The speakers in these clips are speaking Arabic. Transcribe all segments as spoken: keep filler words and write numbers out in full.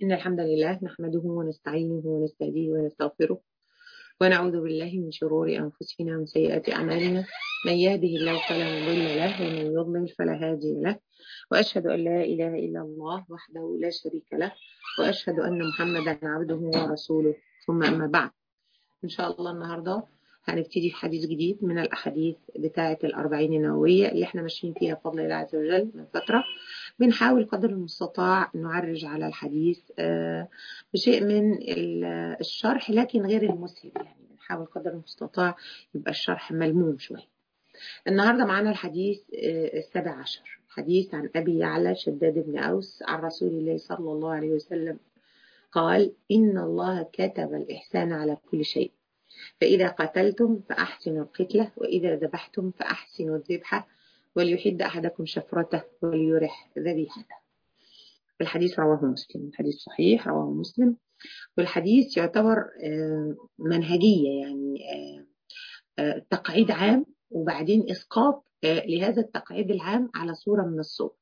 إن الحمد لله نحمده ونستعينه ونستهديه ونستغفره ونعوذ بالله من شرور أنفسنا ومن سيئات أعمالنا. من يهده الله فلا مضل له ومن يضلل فلا هادي له، وأشهد أن لا إله إلا الله وحده لا شريك له، وأشهد أن محمدا عبده ورسوله. ثم أما بعد، إن شاء الله النهاردة هنبتدي في حديث جديد من الأحاديث بتاعة الأربعين النووية اللي احنا ماشيين فيها بفضل الله عز وجل من فترة. بنحاول قدر المستطاع نعرج على الحديث بشيء من الشرح لكن غير المسهل، يعني بنحاول قدر المستطاع يبقى الشرح ملموم شوية. النهاردة معنا الحديث السابع عشر، حديث عن أبي يعلى شداد بن أوس عن رسول الله صلى الله عليه وسلم قال: إن الله كتب الإحسان على كل شيء، فإذا قتلتم فأحسنوا القتلة، وإذا ذبحتم فأحسنوا الذبحة، وليحد أحدكم شفرته وليرح ذبيحته. الحديث رواه مسلم، الحديث صحيح رواه مسلم، والحديث يعتبر منهجية، يعني تقعيد عام وبعدين إسقاط لهذا التقعيد العام على صورة من الصور.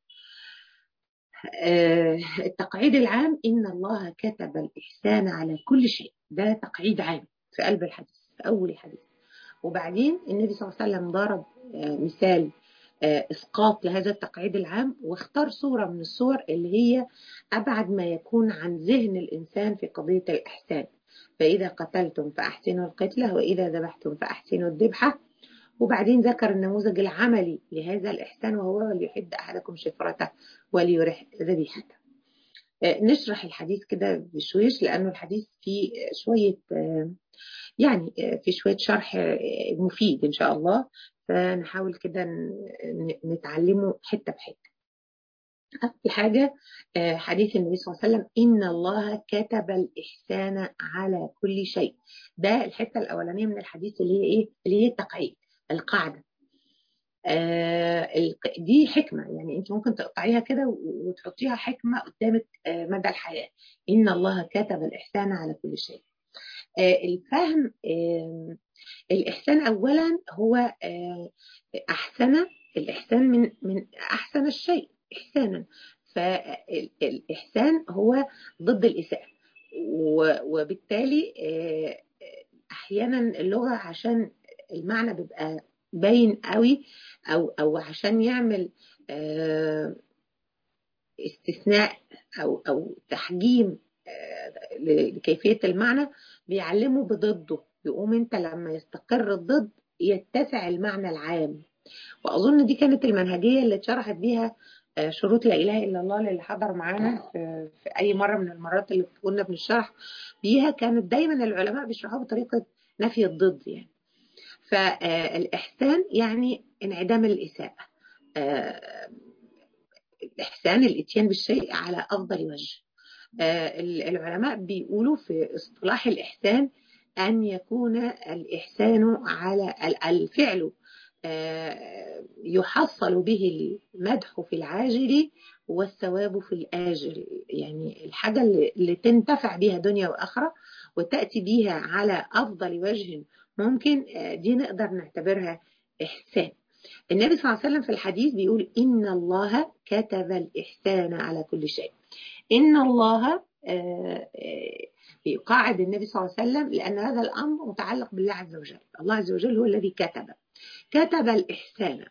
التقعيد العام إن الله كتب الإحسان على كل شيء، ده تقعيد عام في قلب الحديث في أول الحديث. وبعدين النبي صلى الله عليه وسلم ضرب مثال إسقاط لهذا التقعيد العام، واختار صورة من الصور اللي هي أبعد ما يكون عن ذهن الإنسان في قضية الإحسان. فإذا قتلتم فأحسنوا القتلة، وإذا ذبحتم فأحسنوا الذبحة. وبعدين ذكر النموذج العملي لهذا الإحسان، وهو ليحد أحدكم شفرته وليرح ذبيحته. نشرح الحديث كده بشويش لأنه الحديث فيه شوية يعني في شوية شرح مفيد إن شاء الله، فنحاول كده نتعلمه حتة بحتة. أول حاجة حديث النبي صلى الله عليه وسلم: إن الله كتب الإحسان على كل شيء. ده الحتة الأولانية من الحديث اللي هي إيه؟ اللي هي التقعيد، القاعدة. آه دي حكمة، يعني أنت ممكن تقطعيها كده وتحطيها حكمة قدامك آه مدى الحياة. إن الله كتب الإحسان على كل شيء. آه الفهم، آه الإحسان أولا هو آه أحسن، الإحسان من من أحسن الشيء إحسانا، فالإحسان هو ضد الإساءة، وبالتالي آه أحيانا اللغة عشان المعنى بيبقى باين قوي، أو أو عشان يعمل آه استثناء أو أو تحجيم لكيفية المعنى، بيعلموا بضده. يقوم انت لما يستقر الضد يتسع المعنى العام. وأظن دي كانت المنهجية اللي اتشرحت بيها شروط لا إله إلا الله للي حضر معانا في, في أي مرة من المرات اللي كنا بنشرح بيها. كانت دايما العلماء بيشرحوها بطريقة نفي الضد، يعني فالإحسان يعني انعدام الإساءة، الإحسان الإتيان بالشيء على أفضل وجه. العلماء بيقولوا في اصطلاح الإحسان أن يكون الإحسان على الفعل يحصل به المدح في العاجل والثواب في الآجل، يعني الحاجة اللي تنتفع بها دنيا وآخرة وتأتي بها على أفضل وجه ممكن، دي نقدر نعتبرها إحسان. النبي صلى الله عليه وسلم في الحديث بيقول: إن الله كتب الإحسان على كل شيء. إن الله يقاعد النبي صلى الله عليه وسلم لأن هذا الأمر متعلق بالله عز وجل. الله عز وجل هو الذي كتب كتب الإحسان.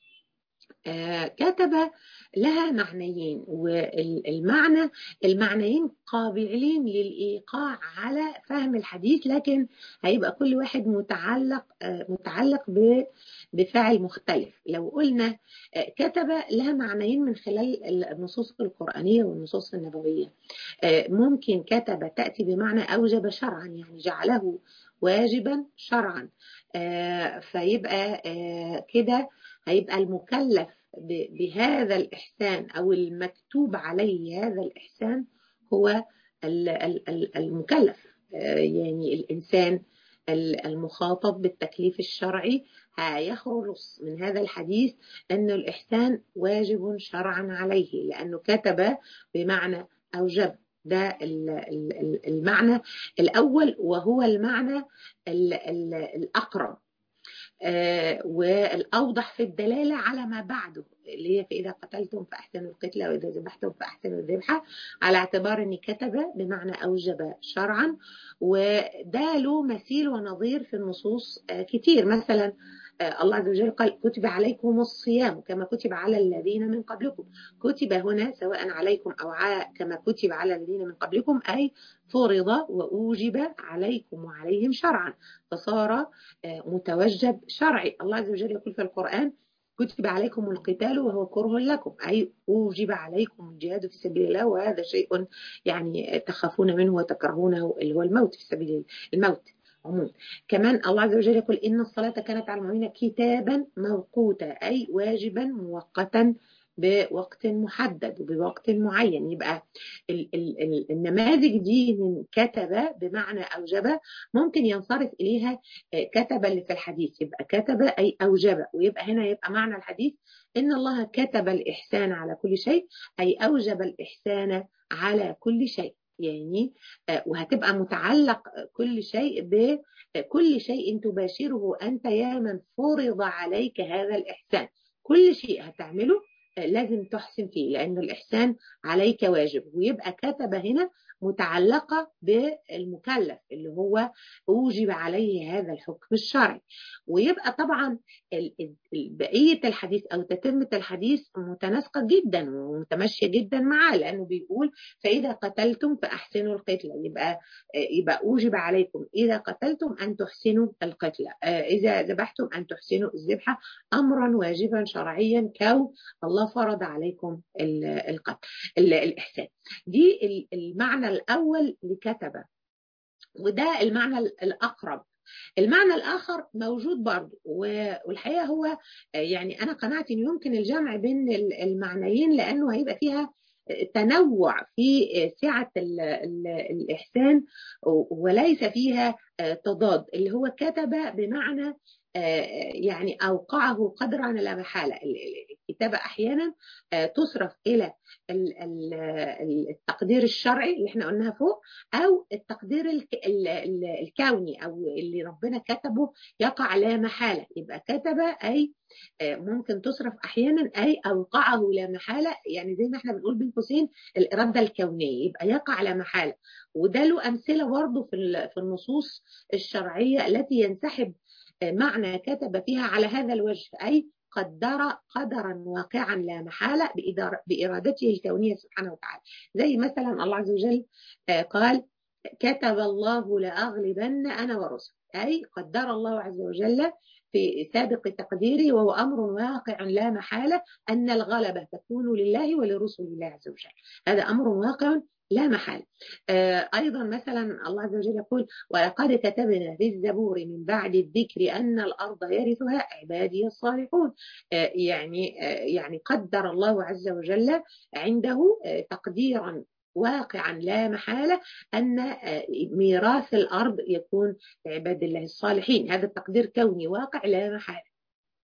كتب لها معنيين، والمعنى المعنيين قابلين للإيقاع على فهم الحديث، لكن هيبقى كل واحد متعلق متعلق بفاعل مختلف. لو قلنا كتب لها معنيين من خلال النصوص القرآنية والنصوص النبوية. ممكن كتب تأتي بمعنى أوجب شرعا، يعني جعله واجبا شرعا، فيبقى كده هيبقى المكلف بهذا الإحسان أو المكتوب عليه هذا الإحسان هو المكلف، يعني الإنسان المخاطب بالتكليف الشرعي هيخلص من هذا الحديث أن الإحسان واجب شرعا عليه، لأنه كتب بمعنى أوجب. ده المعنى الأول، وهو المعنى الأقرب والأوضح في الدلالة على ما بعده. اللي هي فإذا قتلتم فأحسنوا القتلة وإذا ذبحتم فأحسنوا الذبحة، على اعتبار أن كتب بمعنى أوجب شرعا. وده له مثيل ونظير في النصوص كتير. مثلا الله عز وجل قال كتب عليكم الصيام كما كتب على الذين من قبلكم. كتب هنا سواء عليكم أو كما كتب على الذين من قبلكم، أي فرض وأوجب عليكم وعليهم شرعا، فصار متوجب شرعي. الله عز وجل يقول في القرآن كتب عليكم القتال وهو كره لكم، أي أوجب عليكم الجهاد في سبيل الله، وهذا شيء يعني تخافون منه وتكرهونه اللي هو الموت في سبيل الموت عموما. كمان الله عز وجل يقول إن الصلاة كانت على المؤمنين كتابا موقوتا، أي واجبا مؤقتا بوقت محدد وبوقت معين. يبقى ال ال ال النماذج دي من كتب بمعنى أوجب ممكن ينصرف إليها كتب اللي في الحديث، يبقى كتب أي أوجب، ويبقى هنا يبقى معنى الحديث إن الله كتب الإحسان على كل شيء، أي أوجب الإحسان على كل شيء. يعني وهتبقى متعلق كل شيء بكل شيء تباشره أنت يا من فرض عليك هذا الإحسان. كل شيء هتعمله لازم تحسن فيه، لأن الإحسان عليك واجب. ويبقى كتب هنا متعلقة بالمكلف اللي هو أوجب عليه هذا الحكم الشرعي. ويبقى طبعا بقية الحديث أو تتمة الحديث متناسقة جدا ومتمشية جدا معاه، لأنه بيقول فإذا قتلتم فأحسنوا القتلة، يبقى يبقى أوجب عليكم إذا قتلتم أن تحسنوا القتلة، إذا ذبحتم أن تحسنوا الذبحة، أمرا واجبا شرعيا كون الله فرض عليكم القتل الإحسان. دي المعنى الأول لكتب، وده المعنى الأقرب. المعنى الآخر موجود برضه، والحقيقة هو يعني أنا قناعتي إن يمكن الجمع بين المعنيين، لأنه هيبقى فيها تنوع في سعة ال ال الإحسان وليس فيها تضاد. اللي هو كتب بمعنى يعني أوقعه قدرا لا محالة. الكتابة أحيانا تصرف إلى التقدير الشرعي اللي احنا قلناها فوق، أو التقدير الكوني أو اللي ربنا كتبه يقع لا محالة. يبقى كتب أي ممكن تصرف أحيانا أي أوقعه لا محالة، يعني زي ما احنا بنقول بين قوسين الإرادة الكونية، يبقى يقع لا محالة. وده له أمثلة برضه في في النصوص الشرعية التي ينسحب معنى كتب فيها على هذا الوجه، أي قدر قدرا واقعا لا محالة بإرادته الكونية سبحانه وتعالى. زي مثلا الله عز وجل قال كتب الله لأغلبن أنا ورسل، أي قدر الله عز وجل في سابق تقديره وهو أمر واقع لا محالة أن الغلبة تكون لله ولرسل الله عز وجل، هذا أمر واقع لا محالة. آه أيضا مثلا الله عز وجل يقول ولقد كتبنا في الزبور من بعد الذكر أن الأرض يرثها عبادي الصالحون. آه يعني آه يعني قدر الله عز وجل عنده آه تقديرا واقعا لا محالة أن ميراث الأرض يكون عباد الله الصالحين، هذا التقدير كوني واقع لا محالة.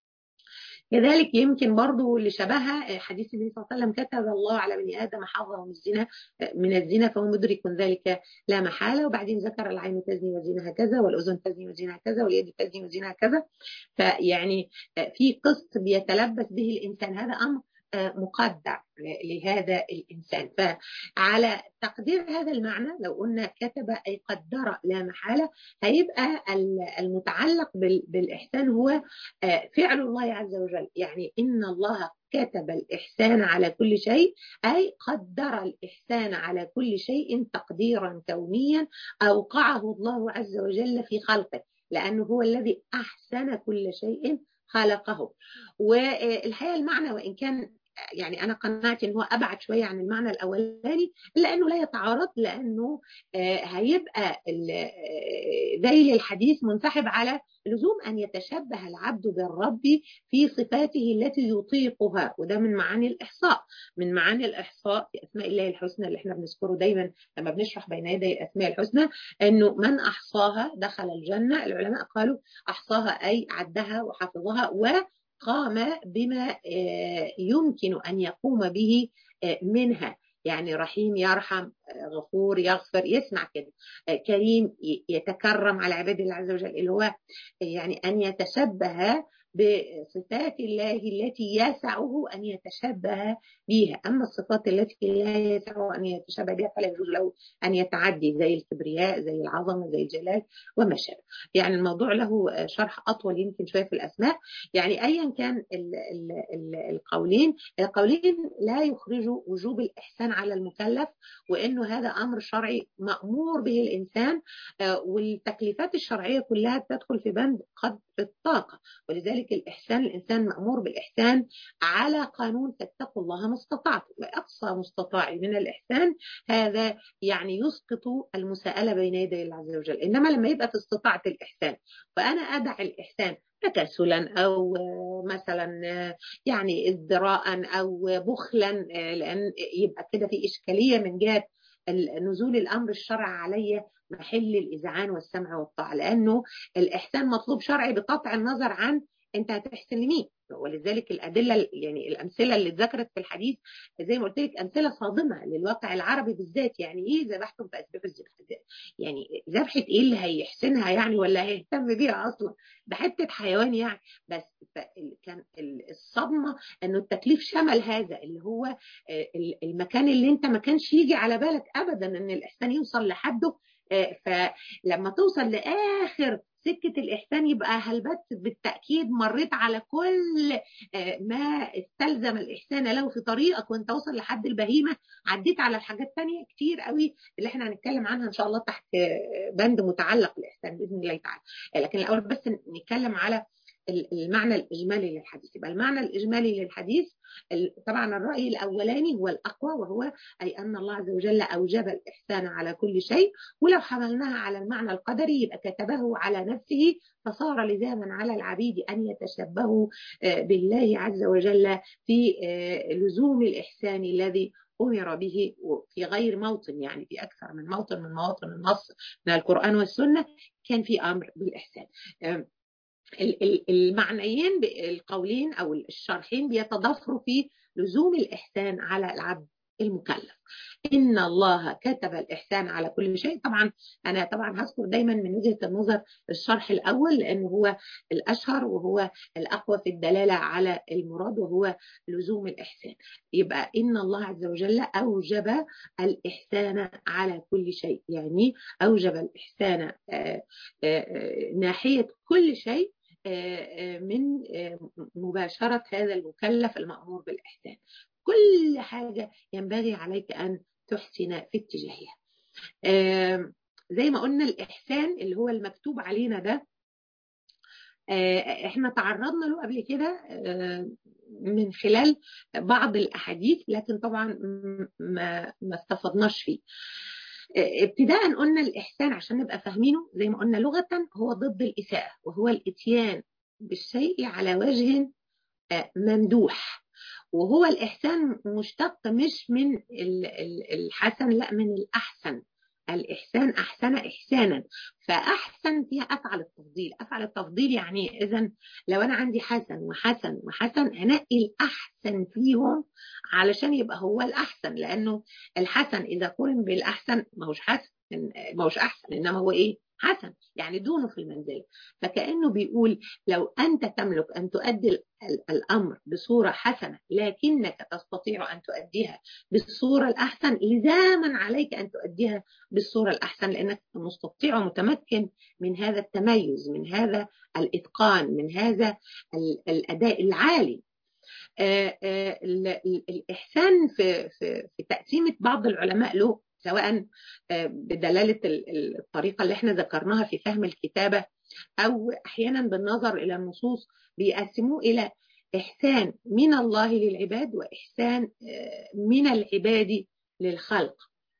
كذلك يمكن برضو اللي شبهها حديث النبي صلى الله عليه وسلم كتب الله على بني آدم حظه من الزنا من الزنا فهو مدرك ذلك لا محالة. وبعدين ذكر العين تزني وزينها كذا، والأذن تزني وزينها كذا، واليد تزني وزينها كذا. فيعني في قسط بيتلبس به الإنسان، هذا أمر مقدر لهذا الإنسان. فعلى تقدير هذا المعنى لو قلنا كتب أي قدر لا محالة، هيبقى المتعلق بالإحسان هو فعل الله عز وجل. يعني إن الله كتب الإحسان على كل شيء، أي قدر الإحسان على كل شيء تقديرا كونيا أوقعه الله عز وجل في خلقه، لأنه هو الذي أحسن كل شيء خلقه. والحقيقة المعنى وإن كان يعني أنا قناعتي إن هو أبعد شوية عن المعنى الأولاني، إلا أنه لا يتعارض، لأنه هيبقى ذيل الحديث منسحب على لزوم أن يتشبه العبد بالرب في صفاته التي يطيقها، وده من معاني الإحصاء. من معاني الإحصاء في أسماء الله الحسنى اللي احنا بنذكره دايما لما بنشرح بين يدي الأسماء الحسنى، أنه من أحصاها دخل الجنة. العلماء قالوا أحصاها أي عدها وحفظها و قام بما يمكن أن يقوم به منها، يعني رحيم يرحم، غفور يغفر، يسمع كده، كريم يتكرم على عباد الله عز وجل، اللي هو يعني أن يتشبه بصفات الله التي يسعه أن يتشبه بها. أما الصفات التي لا يسعه أن يتشبه بها فلا يجوز له أن يتعدي، زي الكبرياء، زي العظمة، زي الجلال وما شابه. يعني الموضوع له شرح أطول يمكن شوية في الأسماء. يعني أيا كان ال ال ال القولين القولين لا يخرجوا وجوب الإحسان على المكلف، وإنه هذا أمر شرعي مأمور به الإنسان، والتكليفات الشرعية كلها تدخل في بند قدر الطاقة. ولذلك الإحسان، الإنسان مأمور بالإحسان على قانون فاتقوا الله ما استطعتم، وأقصى مستطاع من الإحسان هذا يعني يسقط المساءلة بين يدي الله عز وجل. إنما لما يبقى في استطاعة الإحسان وأنا أدع الإحسان تكاسلا أو مثلا يعني ازدراء أو بخلا، لأن يبقى كده في إشكالية من جهة نزول الأمر الشرعي علي محل الإذعان والسمع والطاعة، لأنه الإحسان مطلوب شرعي بقطع النظر عن أنت هتحسن لمين. ولذلك الأدلة يعني الأمثلة اللي اتذكرت في الحديث زي ما قلت لك أمثلة صادمة للواقع العربي بالذات. يعني إيه ذبحتم فأسبحوا الذبح؟ يعني ذبحة إيه اللي هيحسنها يعني ولا هيهتم بيها أصلا؟ ده حتة حيوان يعني. بس كان الصدمة إنه التكليف شمل هذا اللي هو المكان اللي أنت ما كانش يجي على بالك أبدا إن الإحسان يوصل لحده. فلما توصل لآخر سكة الإحسان يبقى هل بس بالتأكيد مريت على كل ما استلزم الإحسان له في طريقك وانت وصل لحد البهيمة، عديت على الحاجات تانية كتير قوي اللي احنا هنتكلم عنها إن شاء الله تحت بند متعلق بالإحسان بإذن الله تعالى. لكن الأول بس نتكلم على المعنى الإجمالي للحديث. يبقى المعنى الإجمالي للحديث طبعا الرأي الأولاني هو الأقوى، وهو أي أن الله عز وجل أوجب الإحسان على كل شيء، ولو حملناها على المعنى القدري يبقى كتبه على نفسه، فصار لزاما على العبيد أن يتشبهوا بالله عز وجل في لزوم الإحسان الذي أمر به في غير موطن، يعني في أكثر من موطن من مواطن النص من القرآن والسنة كان في أمر بالإحسان. المعنيين القولين أو الشرحين بيتضافروا في لزوم الإحسان على العبد المكلف. إن الله كتب الإحسان على كل شيء. طبعا أنا طبعا هذكر دايما من وجهة النظر الشرح الأول لأنه هو الأشهر وهو الأقوى في الدلالة على المراد، وهو لزوم الإحسان. يبقى إن الله عز وجل أوجب الإحسان على كل شيء، يعني أوجب الإحسان ناحية كل شيء من مباشرة هذا المكلف المأمور بالإحسان. كل حاجة ينبغي عليك أن تحسن في اتجاهها. زي ما قلنا الإحسان اللي هو المكتوب علينا ده احنا تعرضنا له قبل كده من خلال بعض الأحاديث، لكن طبعا ما ما استفدناش فيه. ابتداء قلنا الإحسان عشان نبقى فاهمينه زي ما قلنا لغة هو ضد الإساءة، وهو الإتيان بالشيء على وجه ممدوح. وهو الإحسان مشتق مش من الحسن، لا من الأحسن. الإحسان أحسن إحسانا، فأحسن فيها أفعل التفضيل. أفعل التفضيل يعني إذن لو أنا عندي حسن وحسن وحسن هنقي الأحسن فيهم علشان يبقى هو الأحسن، لأنه الحسن إذا قرن بالأحسن ما هوش حسن، ما هوش أحسن، إنما هو إيه؟ حسن، يعني دونه في المنزلة. فكأنه بيقول لو أنت تملك أن تؤدي الأمر بصورة حسنة لكنك تستطيع أن تؤديها بالصورة الأحسن، لزاما عليك أن تؤديها بالصورة الأحسن، لأنك مستطيع ومتمكن من هذا التميز، من هذا الإتقان، من هذا الأداء العالي. آآ آآ الإحسان في, في, في تقسيمة بعض العلماء له، سواء بدلالة الطريقة اللي احنا ذكرناها في فهم الكتابة أو أحيانا بالنظر إلى النصوص، بيقسموه إلى إحسان من الله للعباد وإحسان من العباد للخلق.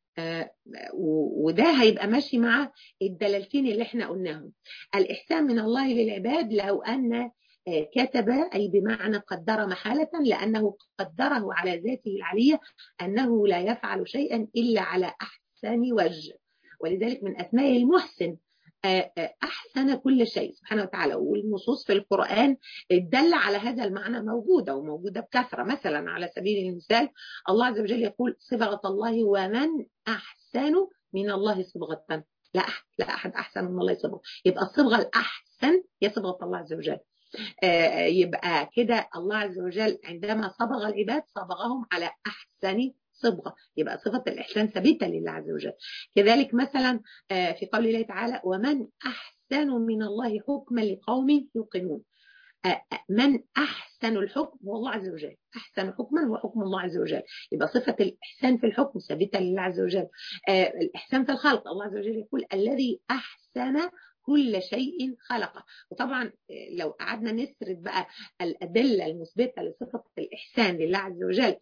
وده هيبقى ماشي مع الدلالتين اللي احنا قلناهم. الإحسان من الله للعباد لو أن كتب، أي بمعنى قدر محالة، لأنه قدره على ذاته العلية أنه لا يفعل شيئا إلا على أحسن وجه، ولذلك من أسماء المحسن أحسن كل شيء سبحانه وتعالى. والنصوص في القرآن الدل على هذا المعنى موجودة وموجودة بكثرة. مثلا على سبيل المثال الله عز وجل يقول صبغة الله ومن أحسن من الله صبغة. لا أحد, لا أحد أحسن من الله صبغة. يبقى الصبغة الأحسن هي صبغة الله عز وجل. يبقى كده الله عز وجل عندما صبغ العباد صبغهم على أحسن صبغة، يبقى صفة الإحسان ثابتة لله عز وجل. كذلك مثلا في قول الله تعالى ومن أحسن من الله حكما لقوم يوقنون. من أحسن الحكم هو الله عز وجل، أحسن حكما هو حكم الله عز وجل، يبقى صفة الإحسان في الحكم ثابتة لله عز وجل. الإحسان في الخلق الله عز وجل يقول الذي أحسن كل شيء خلقه. وطبعا لو قعدنا نسرد بقى الأدلة المثبتة لصفة الإحسان لله عز وجل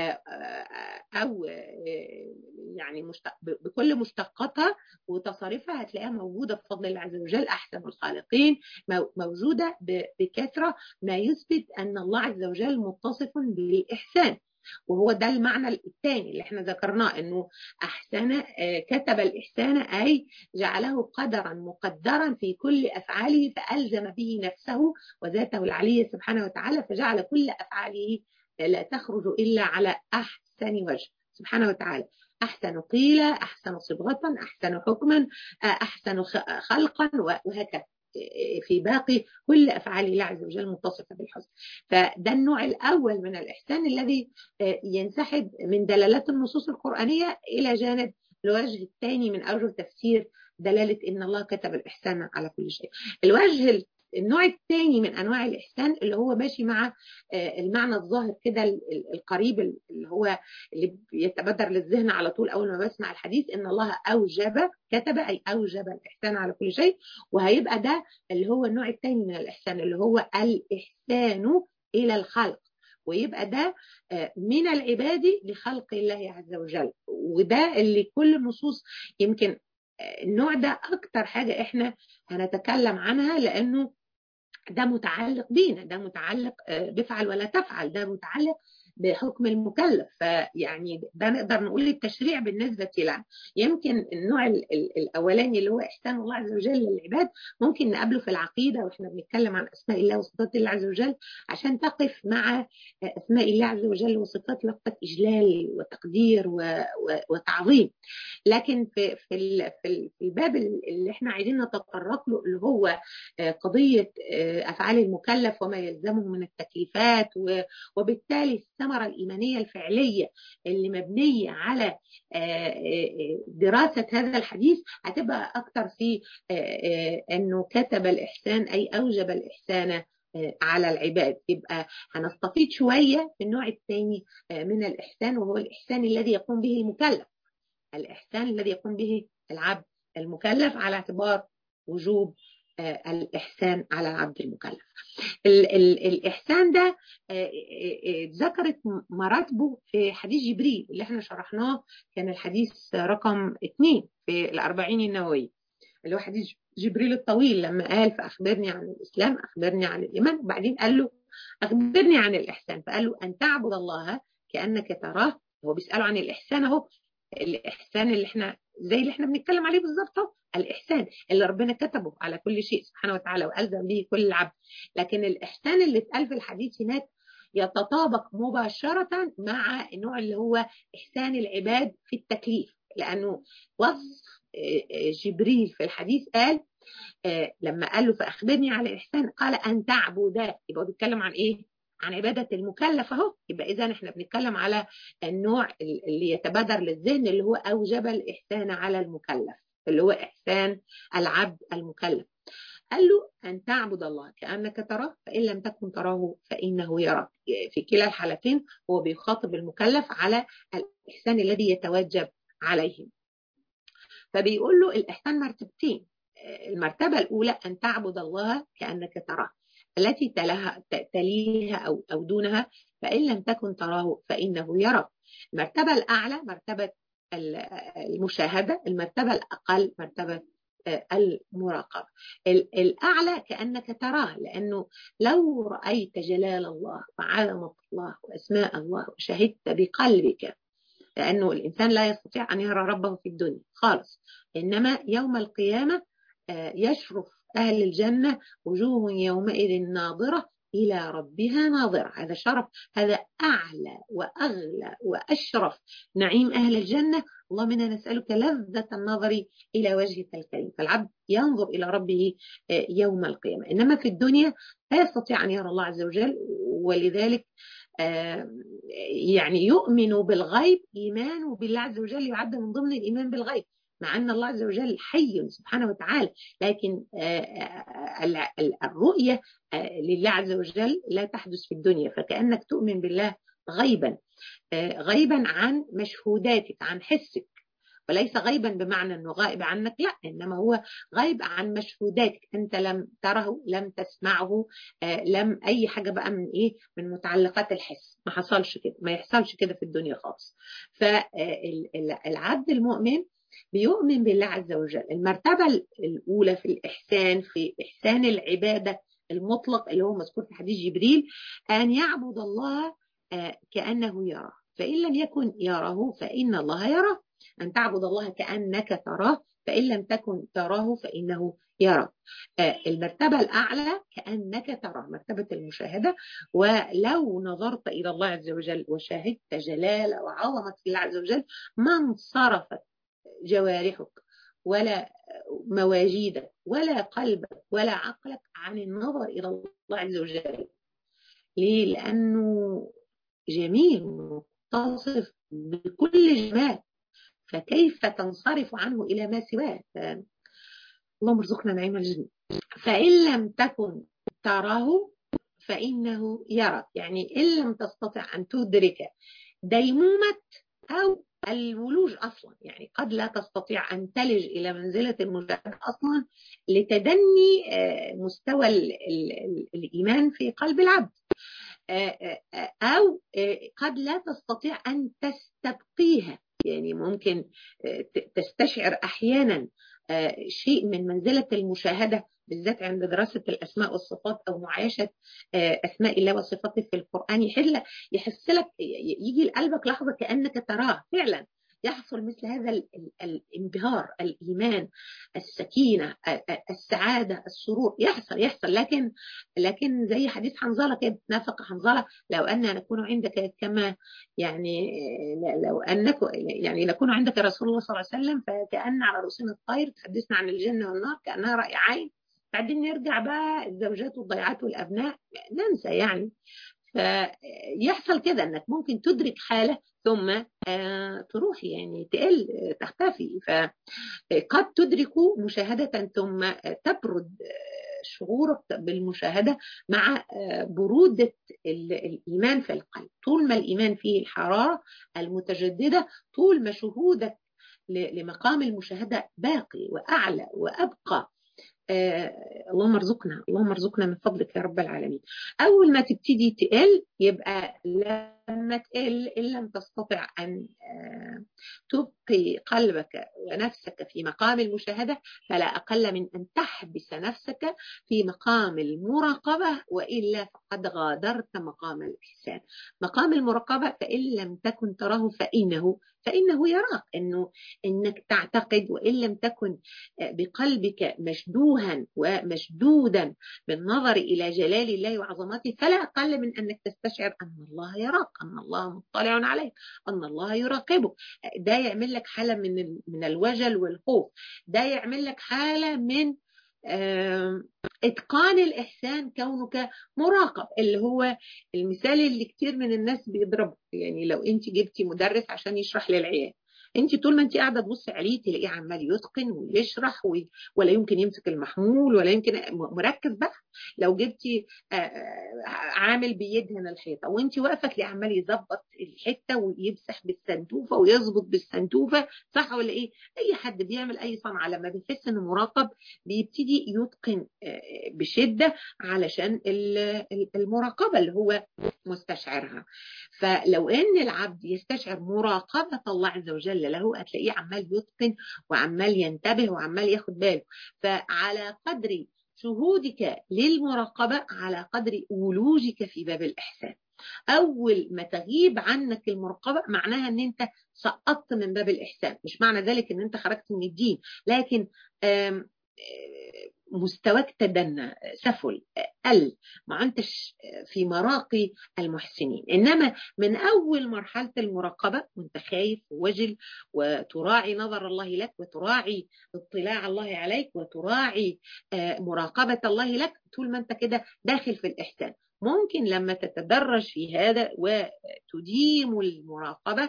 أو يعني مشتق بكل مشتقاتها وتصاريفها هتلاقيها موجودة بفضل الله عز وجل. أحسن الخالقين موجودة بكثرة، ما يثبت أن الله عز وجل متصف بالإحسان، وهو ده المعنى الثاني اللي احنا ذكرناه، انه احسن كتب الاحسان اي جعله قدرا مقدرا في كل افعاله فالزم به نفسه وذاته العليه سبحانه وتعالى، فجعل كل افعاله لا تخرج الا على احسن وجه سبحانه وتعالى. احسن قيل، احسن صبغه، احسن حكما، احسن خلقا، وهكذا في باقي كل أفعال الله عز وجل متصفة بالحسن. فده النوع الأول من الإحسان الذي ينسحب من دلالات النصوص القرآنية إلى جانب الوجه الثاني من أوجه تفسير دلالة إن الله كتب الإحسان على كل شيء. الوجه النوع الثاني من أنواع الإحسان اللي هو ماشي مع المعنى الظاهر كده القريب اللي هو اللي يتبادر للذهن على طول أول ما بسمع الحديث، إن الله أوجب كتب أي أوجب الإحسان على كل شيء، وهيبقى ده اللي هو النوع الثاني من الإحسان اللي هو الإحسان إلى الخلق، ويبقى ده من العباد لخلق الله عز وجل. وده اللي كل النصوص يمكن النوع ده أكتر حاجة إحنا هنتكلم عنها، لأنه ده متعلق بينا، ده متعلق بفعل ولا تفعل، ده متعلق بحكم المكلف. فيعني ده نقدر نقول التشريع بالنسبة لنا. يمكن النوع الأولاني اللي هو إحسان الله عز وجل للعباد ممكن نقابله في العقيدة وإحنا بنتكلم عن أسماء الله وصفات الله عز وجل، عشان تقف مع أسماء الله عز وجل وصفات لقطة إجلال وتقدير وتعظيم. لكن في في في الباب اللي احنا عايزين نتطرق له اللي هو قضية أفعال المكلف وما يلزمه من التكليفات، وبالتالي الثمرة الإيمانية الفعلية اللي مبنية على دراسة هذا الحديث هتبقى أكتر في أنه كتب الإحسان أي أوجب الإحسان على العباد. يبقى هنستفيد شوية في النوع الثاني من الإحسان، وهو الإحسان الذي يقوم به المكلف، الإحسان الذي يقوم به العبد المكلف على اعتبار وجوب الإحسان على العبد المكلف. ال ال الإحسان ده ذكرت مراتبه في حديث جبريل اللي احنا شرحناه، كان الحديث رقم اثنين في الأربعين النووية، اللي هو حديث جبريل الطويل لما قال فأخبرني عن الإسلام، أخبرني عن الإيمان، وبعدين قال له أخبرني عن الإحسان، فقال له أن تعبد الله كأنك تراه. هو بيسأله عن الإحسان اهو، الإحسان اللي احنا زي اللي احنا بنتكلم عليه بالظبط، الإحسان اللي ربنا كتبه على كل شيء سبحانه وتعالى وألزم به كل العبد. لكن الإحسان اللي اتقال في الحديث هناك يتطابق مباشرة مع النوع اللي هو إحسان العباد في التكليف، لأنه وصف جبريل في الحديث قال لما قال له فأخبرني على الإحسان قال أن تعبد، يبقى بيتكلم عن إيه؟ عن عبادة المكلف اهو. يبقى إذا احنا بنتكلم على النوع اللي يتبادر للذهن اللي هو أوجب الإحسان على المكلف، اللي هو إحسان العبد المكلف. قال له أن تعبد الله كأنك تراه فإن لم تكن تراه فإنه يراك. في كلا الحالتين هو بيخاطب المكلف على الإحسان الذي يتوجب عليه. فبيقول له الإحسان مرتبتين، المرتبة الأولى أن تعبد الله كأنك تراه، التي تلها تليها أو أو دونها فإن لم تكن تراه فإنه يراك. المرتبة الأعلى مرتبة المشاهدة، المرتبة الأقل مرتبة المراقبة. الأعلى كأنك تراه، لأنه لو رأيت جلال الله وعظمة الله وأسماء الله وشهدت بقلبك، لأنه الإنسان لا يستطيع أن يرى ربه في الدنيا خالص، إنما يوم القيامة يشرف أهل الجنة وجوه يومئذ ناظرة إلى ربها ناظرة. هذا شرف، هذا أعلى وأغلى وأشرف نعيم أهل الجنة. اللهم إنا نسألك لذة النظر إلى وجهك الكريم. فالعبد ينظر إلى ربه يوم القيامة، إنما في الدنيا لا يستطيع أن يرى الله عز وجل. ولذلك يعني يؤمن بالغيب. إيمانه بالله عز وجل يعد من ضمن الإيمان بالغيب، مع أن الله عز وجل حي سبحانه وتعالى، لكن الرؤية لله عز وجل لا تحدث في الدنيا. فكأنك تؤمن بالله غيبا، غيبا عن مشهوداتك، عن حسك، وليس غيبا بمعنى أنه غائب عنك، لا، إنما هو غيب عن مشهوداتك. أنت لم تره، لم تسمعه، لم أي حاجة بقى من إيه، من متعلقات الحس. ما حصلش كده، ما يحصلش كده في الدنيا خالص. فالعبد المؤمن بيؤمن بالله عز وجل. المرتبة الأولى في الإحسان، في إحسان العبادة المطلق اللي هو مذكور في حديث جبريل، أن يعبد الله كأنه يراه، فإن لم يكن يراه فإن الله يراه. أن تعبد الله كأنك تراه، فإن لم تكن تراه فإنه يراك. المرتبة الأعلى كأنك تراه، مرتبة المشاهدة. ولو نظرت إلى الله عز وجل وشاهدت جلال وعظمة الله عز وجل، ما انصرفت جوارحك ولا مواجيدك ولا قلبك ولا عقلك عن النظر إلى الله عز وجل. ليه؟ لأنه جميل متصف بكل جمال، فكيف تنصرف عنه إلى ما سواه؟ اللهم ارزقنا نعيم الجنة. فإن لم تكن تراه فإنه يراك، يعني إن لم تستطع أن تدرك ديمومة أو الولوج أصلا، يعني قد لا تستطيع أن تلج إلى منزلة المشاهدة أصلا لتدني مستوى الإيمان في قلب العبد، أو قد لا تستطيع أن تستبقيها. يعني ممكن تستشعر أحيانا شيء من منزلة المشاهدة، بالذات عند دراسة الأسماء والصفات أو معايشة أسماء الله وصفاته في القرآن، يحل يحس لك، يجي لقلبك لحظة كأنك تراه فعلا. يحصل مثل هذا الانبهار، الإيمان، السكينة، السعادة، السرور، يحصل يحصل لكن لكن زي حديث حنظلة كده، نافق حنظلة: لو أن نكون عندك كما يعني لو أنك يعني نكون عندك رسول الله صلى الله عليه وسلم فكأن على رؤوسنا الطير، تحدثنا عن الجنة والنار كأنها رأي عين. بعدين نرجع بقى الزوجات والضيعات والأبناء ننسى يعني. فيحصل كده انك ممكن تدرك حالة ثم تروح يعني تقل تختفي. فقد تدرك مشاهدة ثم تبرد شعورك بالمشاهدة مع برودة الإيمان في القلب. طول ما الإيمان فيه الحرارة المتجددة، طول ما شهودك لمقام المشاهدة باقي وأعلى وأبقى. آه، اللهم ارزقنا اللهم ارزقنا من فضلك يا رب العالمين. أول ما تبتدي تقل، يبقى لما تقل إن لم تستطع أن آه تبقي قلبك ونفسك في مقام المشاهدة، فلا أقل من أن تحبس نفسك في مقام المراقبة، وإلا فقد غادرت مقام الإحسان. مقام المراقبة فإن لم تكن تراه فإنه فإنه يراك. إنه إنك تعتقد، وإن لم تكن بقلبك مشدوها ومشدودا بالنظر إلى جلال الله وعظمته، فلا أقل من أنك تستشعر أن الله يراك، أن الله مطلع عليك، أن الله يراقبك. ده يعمل لك حالة من من الوجل والخوف، ده يعمل لك حالة من إتقان الإحسان، كونك مراقب، اللي هو المثال اللي كتير من الناس بيضربه. يعني لو أنت جبتي مدرس عشان يشرح للعيال، انت طول ما انت قاعده تبصي عليه تلاقيه عمال يتقن ويشرح وي... ولا يمكن يمسك المحمول ولا يمكن مركز بقى. لو جبتي عامل بيدهن الحيطه وانت واقفه تلاقيه عمال يظبط الحته ويمسح بالسنتوفه ويظبط بالسنتوفه، صح ولا ايه؟ اي حد بيعمل اي صنعه لما بيحس انه مراقب بيبتدي يتقن بشده علشان المراقبه اللي هو مستشعرها. فلو ان العبد يستشعر مراقبه الله عز وجل له، هتلاقيه عمال يتقن وعمال ينتبه وعمال ياخد باله. فعلى قدر شهودك للمراقبة على قدر ولوجك في باب الإحسان. أول ما تغيب عنك المراقبة معناها أن أنت سقطت من باب الإحسان. مش معنى ذلك أن أنت خرجت من الدين، لكن آم آم مستواك تدنى، سفل، قل، ما انتش في مراقي المحسنين. انما من اول مرحله المراقبه وانت خايف ووجل، وتراعي نظر الله لك، وتراعي اطلاع الله عليك، وتراعي مراقبه الله لك، طول ما انت كده داخل في الاحسان. ممكن لما تتدرج في هذا وتديم المراقبة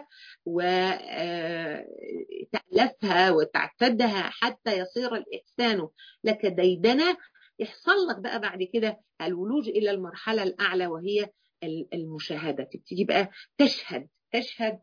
وتألفها وتعتدها حتى يصير الإحسان لك ديدنا، يحصل لك بقى بعد كده الولوج إلى المرحلة الأعلى وهي المشاهدة. تبتدي بقى تشهد تشهد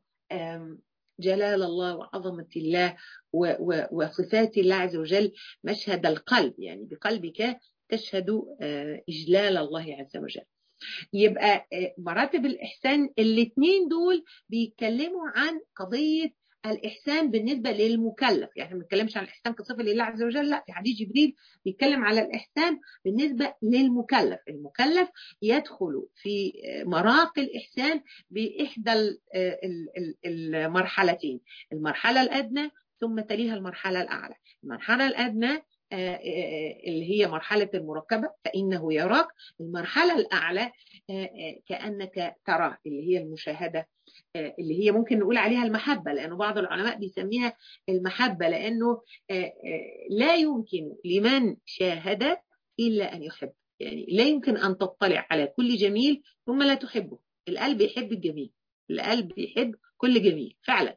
جلال الله وعظمة الله وصفات الله عز وجل، مشهد القلب، يعني بقلبك تشهد إجلال الله عز وجل. يبقى مراتب الإحسان الاثنين دول بيتكلموا عن قضية الإحسان بالنسبة للمكلف. يعني ما بنتكلمش عن الإحسان كصفة لله عز وجل، لا، في حديث جبريل بيتكلم على الإحسان بالنسبة للمكلف. المكلف يدخل في مراقي الإحسان بإحدى المرحلتين، المرحلة الأدنى ثم تليها المرحلة الأعلى. المرحلة الأدنى اللي هي مرحلة المراقبة، فإنه يراك. المرحلة الأعلى كأنك تراه، اللي هي المشاهدة، اللي هي ممكن نقول عليها المحبة، لأنه بعض العلماء بيسميها المحبة، لأنه لا يمكن لمن شاهد إلا أن يحب. يعني لا يمكن أن تطلع على كل جميل ثم لا تحبه. القلب يحب الجميل، القلب يحب كل جميل فعلا،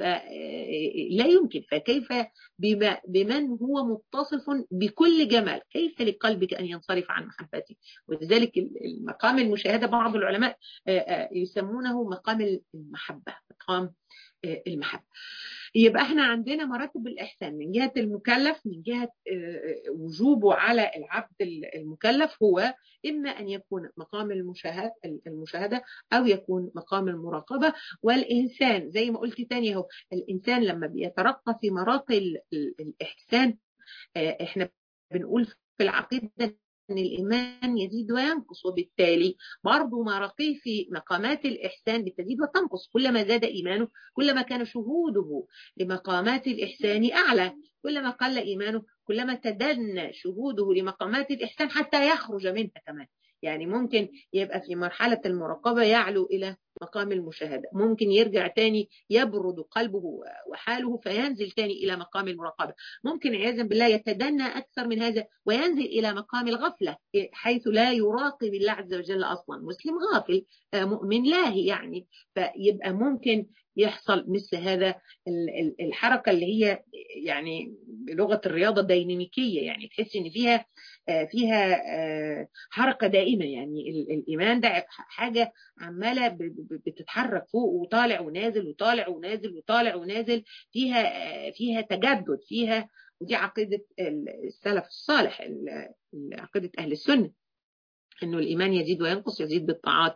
فلا يمكن. فكيف بما بمن هو متصف بكل جمال، كيف لقلبك أن ينصرف عن محبته؟ ولذلك المقام المشاهدة بعض العلماء يسمونه مقام المحبة، مقام المحبة. يبقى احنا عندنا مراتب الإحسان من جهة المكلف، من جهة وجوبه على العبد المكلف، هو إما أن يكون مقام المشاهدة المشاهدة أو يكون مقام المراقبة. والإنسان زي ما قلت تاني، هو الإنسان لما بيترقى في مراقي الإحسان، احنا بنقول في العقيدة أن الإيمان يزيد وينقص، وبالتالي برضو مراقيه في مقامات الإحسان بتزيد وتنقص. كلما زاد إيمانه كلما كان شهوده لمقامات الإحسان أعلى، كلما قل إيمانه كلما تدنى شهوده لمقامات الإحسان حتى يخرج منها كمان. يعني ممكن يبقى في مرحلة المراقبة يعلو إلى مقام المشاهدة، ممكن يرجع تاني يبرد قلبه وحاله فينزل تاني إلى مقام المراقبة، ممكن عياذا بالله يتدنى أكثر من هذا وينزل إلى مقام الغفلة، حيث لا يراقب الله عز وجل أصلا، مسلم غافل مؤمن لاهي يعني. فيبقى ممكن يحصل مثل هذا الحركة اللي هي يعني بلغة الرياضة ديناميكية، يعني تحس إن فيها فيها حركة دائمة. يعني الإيمان ده حاجة عمالة بتتحرك فوق وطالع ونازل وطالع ونازل وطالع ونازل، فيها فيها تجدد فيها. ودي عقيدة السلف الصالح، عقيدة أهل السنة، إنه الإيمان يزيد وينقص، يزيد بالطاعات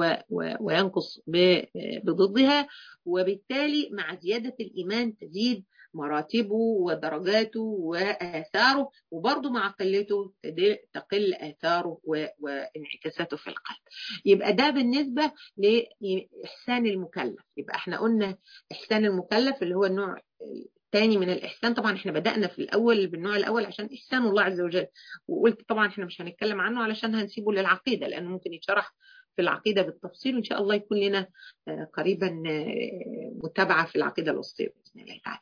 وينقص بضدها، وبالتالي مع زيادة الإيمان تزيد مراتبه ودرجاته وآثاره، وبرضه مع قلته تقل آثاره وانعكاساته في القلب. يبقى ده بالنسبة لإحسان المكلف. يبقى احنا قلنا إحسان المكلف اللي هو النوع الثاني من الإحسان. طبعا احنا بدأنا في الأول بالنوع الأول عشان إحسان الله عز وجل، وقلت طبعا احنا مش هنتكلم عنه علشان هنسيبه للعقيدة، لأنه ممكن يتشرح في العقيدة بالتفصيل، وإن شاء الله يكون لنا قريبا متابعة في العقيدة الوسطية بإذن الله تعالى.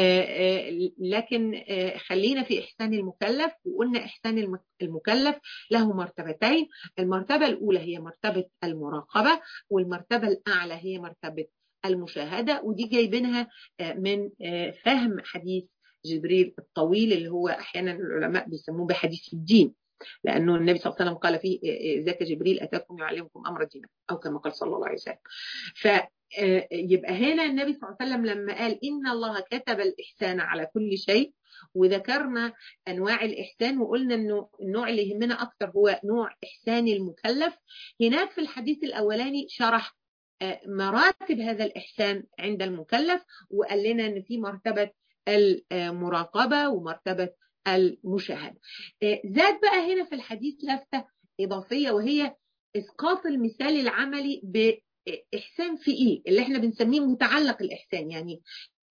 لكن خلينا في إحسان المكلف. وقلنا إحسان المكلف له مرتبتين، المرتبة الأولى هي مرتبة المراقبة، والمرتبة الأعلى هي مرتبة المشاهدة. ودي جايبينها من فهم حديث جبريل الطويل اللي هو أحيانا العلماء بيسموه بحديث الدين، لأنه النبي صلى الله عليه وسلم قال فيه ذاك جبريل أتاكم يعلمكم أمر دينكم، أو كما قال صلى الله عليه وسلم. فيبقى هنا النبي صلى الله عليه وسلم لما قال إن الله كتب الإحسان على كل شيء، وذكرنا أنواع الإحسان وقلنا أنه النوع اللي يهمنا أكثر هو نوع إحسان المكلف. هناك في الحديث الأولاني شرح مراتب هذا الإحسان عند المكلف، وقال لنا أن في مرتبة المراقبة ومرتبة المشاهدة. زاد بقى هنا في الحديث لفتة إضافية، وهي إسقاط المثال العملي بإحسان في إيه اللي احنا بنسميه متعلق الإحسان. يعني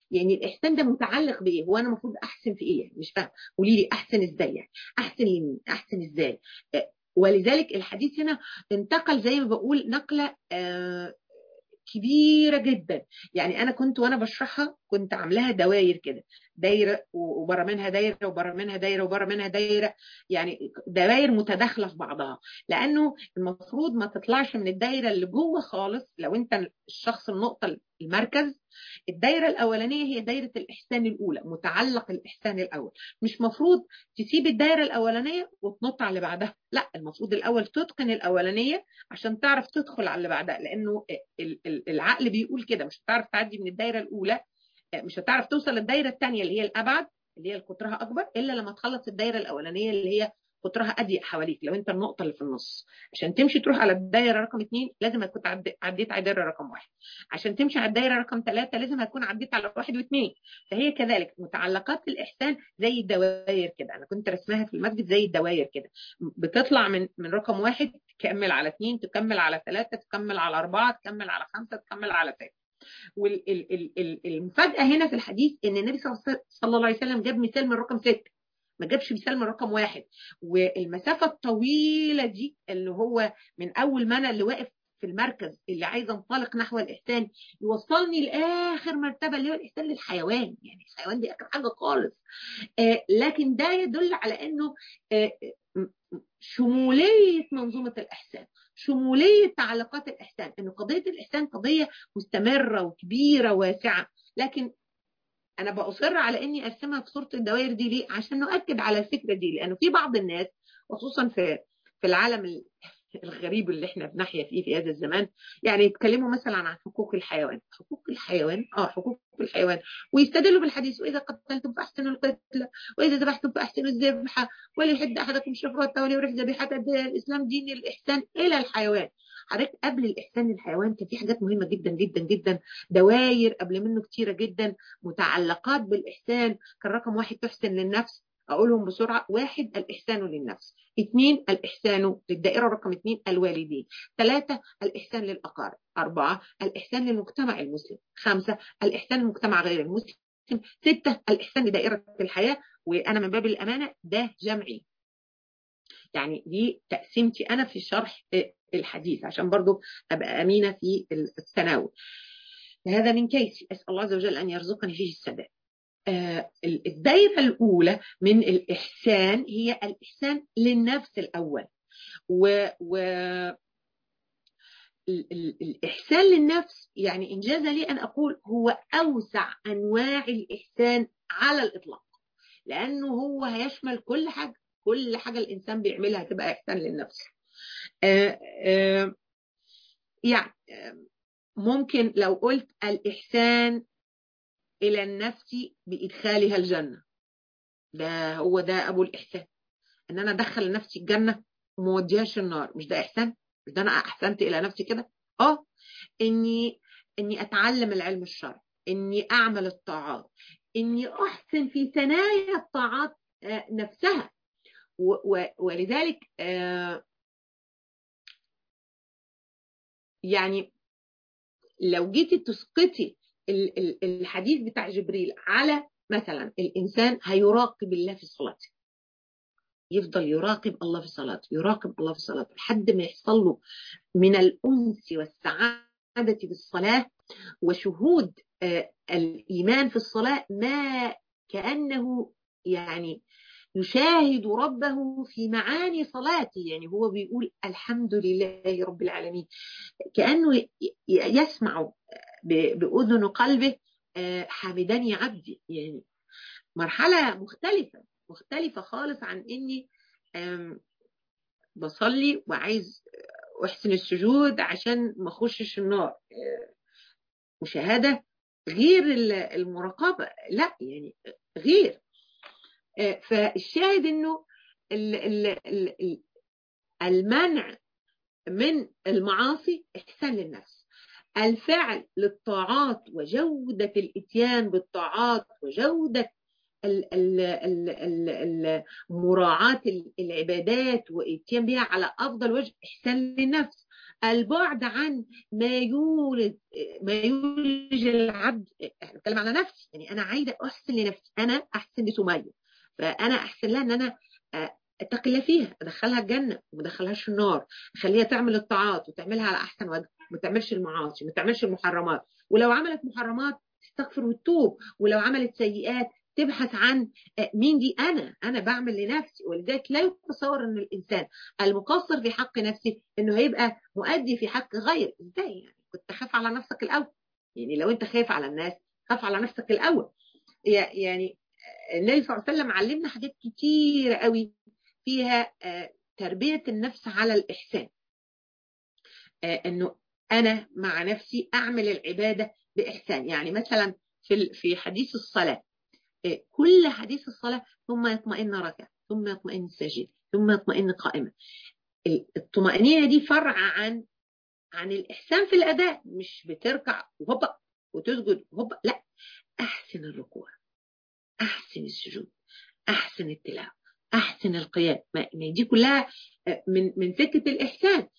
يعني الإحسان ده متعلق بإيه؟ هو أنا المفروض أحسن في إيه؟ يعني مش فاهم، قولي لي أحسن إزاي يعني؟ أحسن لمين؟ أحسن إزاي؟ آه، ولذلك الحديث هنا انتقل زي ما بقول نقلة آه كبيرة جدا. يعني أنا كنت وأنا بشرحها كنت عاملاها دواير كده، دايرة وبره منها دايرة وبره منها دايرة وبره منها دايرة، يعني دوائر متداخلة في بعضها، لأنه المفروض ما تطلعش من الدايرة اللي جوه خالص. لو أنت الشخص النقطة المركز، الدايرة الأولانية هي دايرة الإحسان الأولى، متعلق الإحسان الأول. مش مفروض تسيب الدايرة الأولانية وتنط على اللي بعدها، لا، المفروض الأول تتقن الأولانية عشان تعرف تدخل على اللي بعدها، لأنه العقل بيقول كده، مش هتعرف تعدي من الدايرة الأولى، مش هتعرف توصل للدايرة الثانية اللي هي الأبعد اللي هي قطرها أكبر إلا لما تخلص الدايرة الأولانية اللي هي قطرها أضيق حواليك. لو أنت النقطة اللي في النص، عشان تمشي تروح على الدايرة رقم اثنين لازم هتكون عديت على الدايرة رقم واحد، عشان تمشي على الدايرة رقم ثلاثة لازم هتكون عديت على واحد واثنين. فهي كذلك متعلقات الإحسان زي الدوائر كده، أنا كنت رسمها في المسجد زي الدوائر كده، بتطلع من من رقم واحد تكمل على اثنين، تكمل على ثلاثة، تكمل على أربعة، تكمل على خمسة، تكمل على ستة. والمفاجأة هنا في الحديث ان النبي صلى الله عليه وسلم جاب مثال من رقم ستة، ما جابش مثال من رقم واحد. والمسافة الطويلة دي اللي هو من اول ما انا اللي واقف في المركز اللي عايز انطلق نحو الاحسان يوصلني لاخر مرتبة اللي هو الاحسان للحيوان، يعني الحيوان دي اخر حاجة خالص. آه لكن ده يدل على انه آه شمولية منظومة الإحسان، شمولية تعلقات الإحسان، إن قضية الإحسان قضية مستمرة وكبيرة واسعة. لكن أنا بأصر على إني أرسمها في صورة الدوائر دي ليه؟ عشان نؤكد على الفكرة دي، لأنه في بعض الناس خصوصا في في العالم الغريب اللي احنا بنحيا فيه في هذا الزمان، يعني يتكلموا مثلا عن حقوق الحيوان، حقوق الحيوان اه حقوق الحيوان، ويستدلوا بالحديث واذا قتلتم فاحسنوا القتل واذا ذبحتم فاحسنوا الذبحه وليحد احدكم شفرته وليرح ذبيحته. الاسلام دين الاحسان الى الحيوان. حضرتك قبل الاحسان للحيوان كان في حاجات مهمه جدا جدا جدا، دواير قبل منه كتيره جدا، متعلقات بالاحسان. كان رقم واحد تحسن للنفس، اقولهم بسرعه: واحد الاحسان للنفس، اثنين الإحسان للدائرة رقم اثنين الوالدين، ثلاثة الإحسان للأقارب، أربعة الإحسان للمجتمع المسلم، خمسة الإحسان للمجتمع غير المسلم، ستة الإحسان لدائرة الحياة. وأنا من باب الأمانة ده جمعي، يعني دي تقسيمتي أنا في شرح الحديث عشان برضو أبقى أمينة في التناول. هذا من كيسي، أسأل الله عز وجل أن يرزقني فيه السداد. آه الدائرة الأولى من الإحسان هي الإحسان للنفس الأول، و, و الإحسان للنفس يعني إنجاز لي أن أقول هو أوسع أنواع الإحسان على الإطلاق، لأنه هو هيشمل كل حاجة، كل حاجة الإنسان بيعملها تبقى إحسان للنفس. آه آه يعني ممكن لو قلت الإحسان إلى النفس بإدخالها الجنة، ده هو ده أبو الإحسان، إن أنا أدخل نفسي الجنة وما أوديهاش النار، مش ده إحسان؟ مش ده أنا أحسنت إلى نفسي كده؟ آه إني إني أتعلم العلم الشرعي، إني أعمل الطاعات، إني أحسن في ثنايا الطاعات نفسها. ولذلك يعني لو جيتي تسقطي الحديث بتاع جبريل على مثلا الإنسان هيراقب الله في صلاته، يفضل يراقب الله في صلاته، يراقب الله في صلاته لحد ما يحصل له من الأنس والسعادة بالصلاة وشهود آه الإيمان في الصلاة ما كأنه يعني يشاهد ربه في معاني صلاته، يعني هو بيقول الحمد لله رب العالمين، كأنه يسمع بأذن قلبه آه حمدني عبدي. يعني مرحلة مختلفة مختلفة خالص عن إني بصلي وعايز أحسن السجود عشان ما أخشش النار. مشاهدة غير المراقبة، لا يعني غير. فالشاهد إنه المنع من المعاصي إحسان للنفس، الفعل للطاعات وجودة الإتيان بالطاعات وجودة مراعاة العبادات وإتيان بها على أفضل وجه إحسان للنفس. البعد عن ما يولد ما يولج العبد. احنا بنتكلم على نفسي، يعني انا عايزه احسن لنفسي، انا احسن لسميه، فانا احسن لها ان انا اتقي الله فيها، ادخلها الجنه وما ادخلهاش النار، اخليها تعمل الطاعات وتعملها على احسن وجه، ما تعملش المعاصي، ما تعملش المحرمات، ولو عملت محرمات تستغفر وتتوب، ولو عملت سيئات تبحث عن مين دي. انا انا بعمل لنفسي. ولذلك لا يتصور ان الانسان المقصر في حق نفسه انه هيبقى مؤدي في حق غير. ازاي يعني؟ كنت خاف على نفسك الاول. يعني لو انت خايف على الناس خاف على نفسك الاول. يعني النبي صلى الله عليه وسلم علمنا حاجات كتير قوي فيها تربية النفس على الإحسان. أنه أنا مع نفسي أعمل العبادة بإحسان. يعني مثلا في في حديث الصلاة، كل حديث الصلاة ثم يطمئن ركع، ثم يطمئن ساجد، ثم يطمئن قائما. الطمأنينة دي فرع عن عن الإحسان في الأداء. مش بتركع وهوبا وتسجد وهوبا، لا، أحسن الركوع، أحسن السجود، أحسن التلاوة، أحسن القيام. ما دي كلها من من فكرة الإحسان.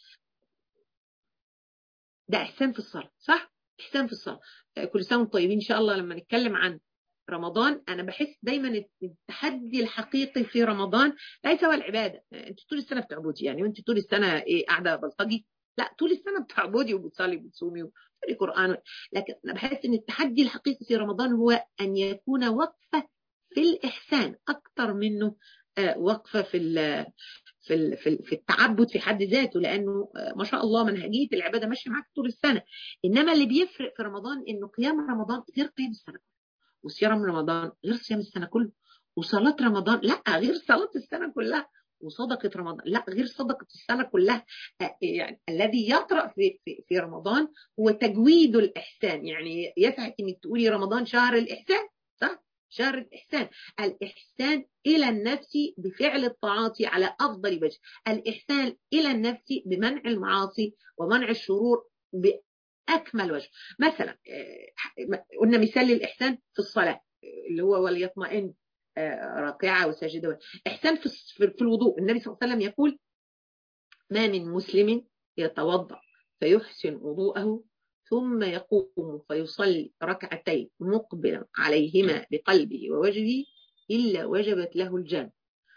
ده إحسان في الصلاة، صح؟ إحسان في الصلاة. كل سنة وانتم طيبين. إن شاء الله لما نتكلم عن رمضان أنا بحس دايما التحدي الحقيقي في رمضان ليس هو العبادة. أنت طول السنة بتعبدي، يعني وأنت طول السنة إيه قاعدة بلطجي؟ لا، طول السنة بتعبدي وبتصلي وبتصومي وبتقري قرآن. لكن أنا بحس إن التحدي الحقيقي في رمضان هو أن يكون وقفة في الإحسان أكثر منه وقفة في في في التعبد في حد ذاته، لأنه ما شاء الله منهجية العبادة ماشية معاك طول السنة. إنما اللي بيفرق في رمضان إنه قيام رمضان غير قيام السنة، وصيام رمضان غير صيام السنة كله، وصلاة رمضان لا غير صلاة السنة كلها، وصدقة رمضان لا غير صدقة السنة كلها. يعني الذي يطرأ في, في, في رمضان هو تجويد الإحسان. يعني يسعك إنك تقولي رمضان شهر الإحسان، صح؟ شهر الإحسان. الإحسان إلى النفس بفعل الطاعات على أفضل وجه، الإحسان إلى النفس بمنع المعاصي ومنع الشرور بأكمل وجه. مثلا قلنا مثال للإحسان في الصلاة اللي هو وليطمئن راكعة وساجدة. إحسان في, في الوضوء، النبي صلى الله عليه وسلم يقول ما من مسلم يتوضأ فيحسن وضوءه ثم يقوم فيصلي ركعتين مقبلا عليهما بقلبه ووجهه إلا وجبت له الجنة.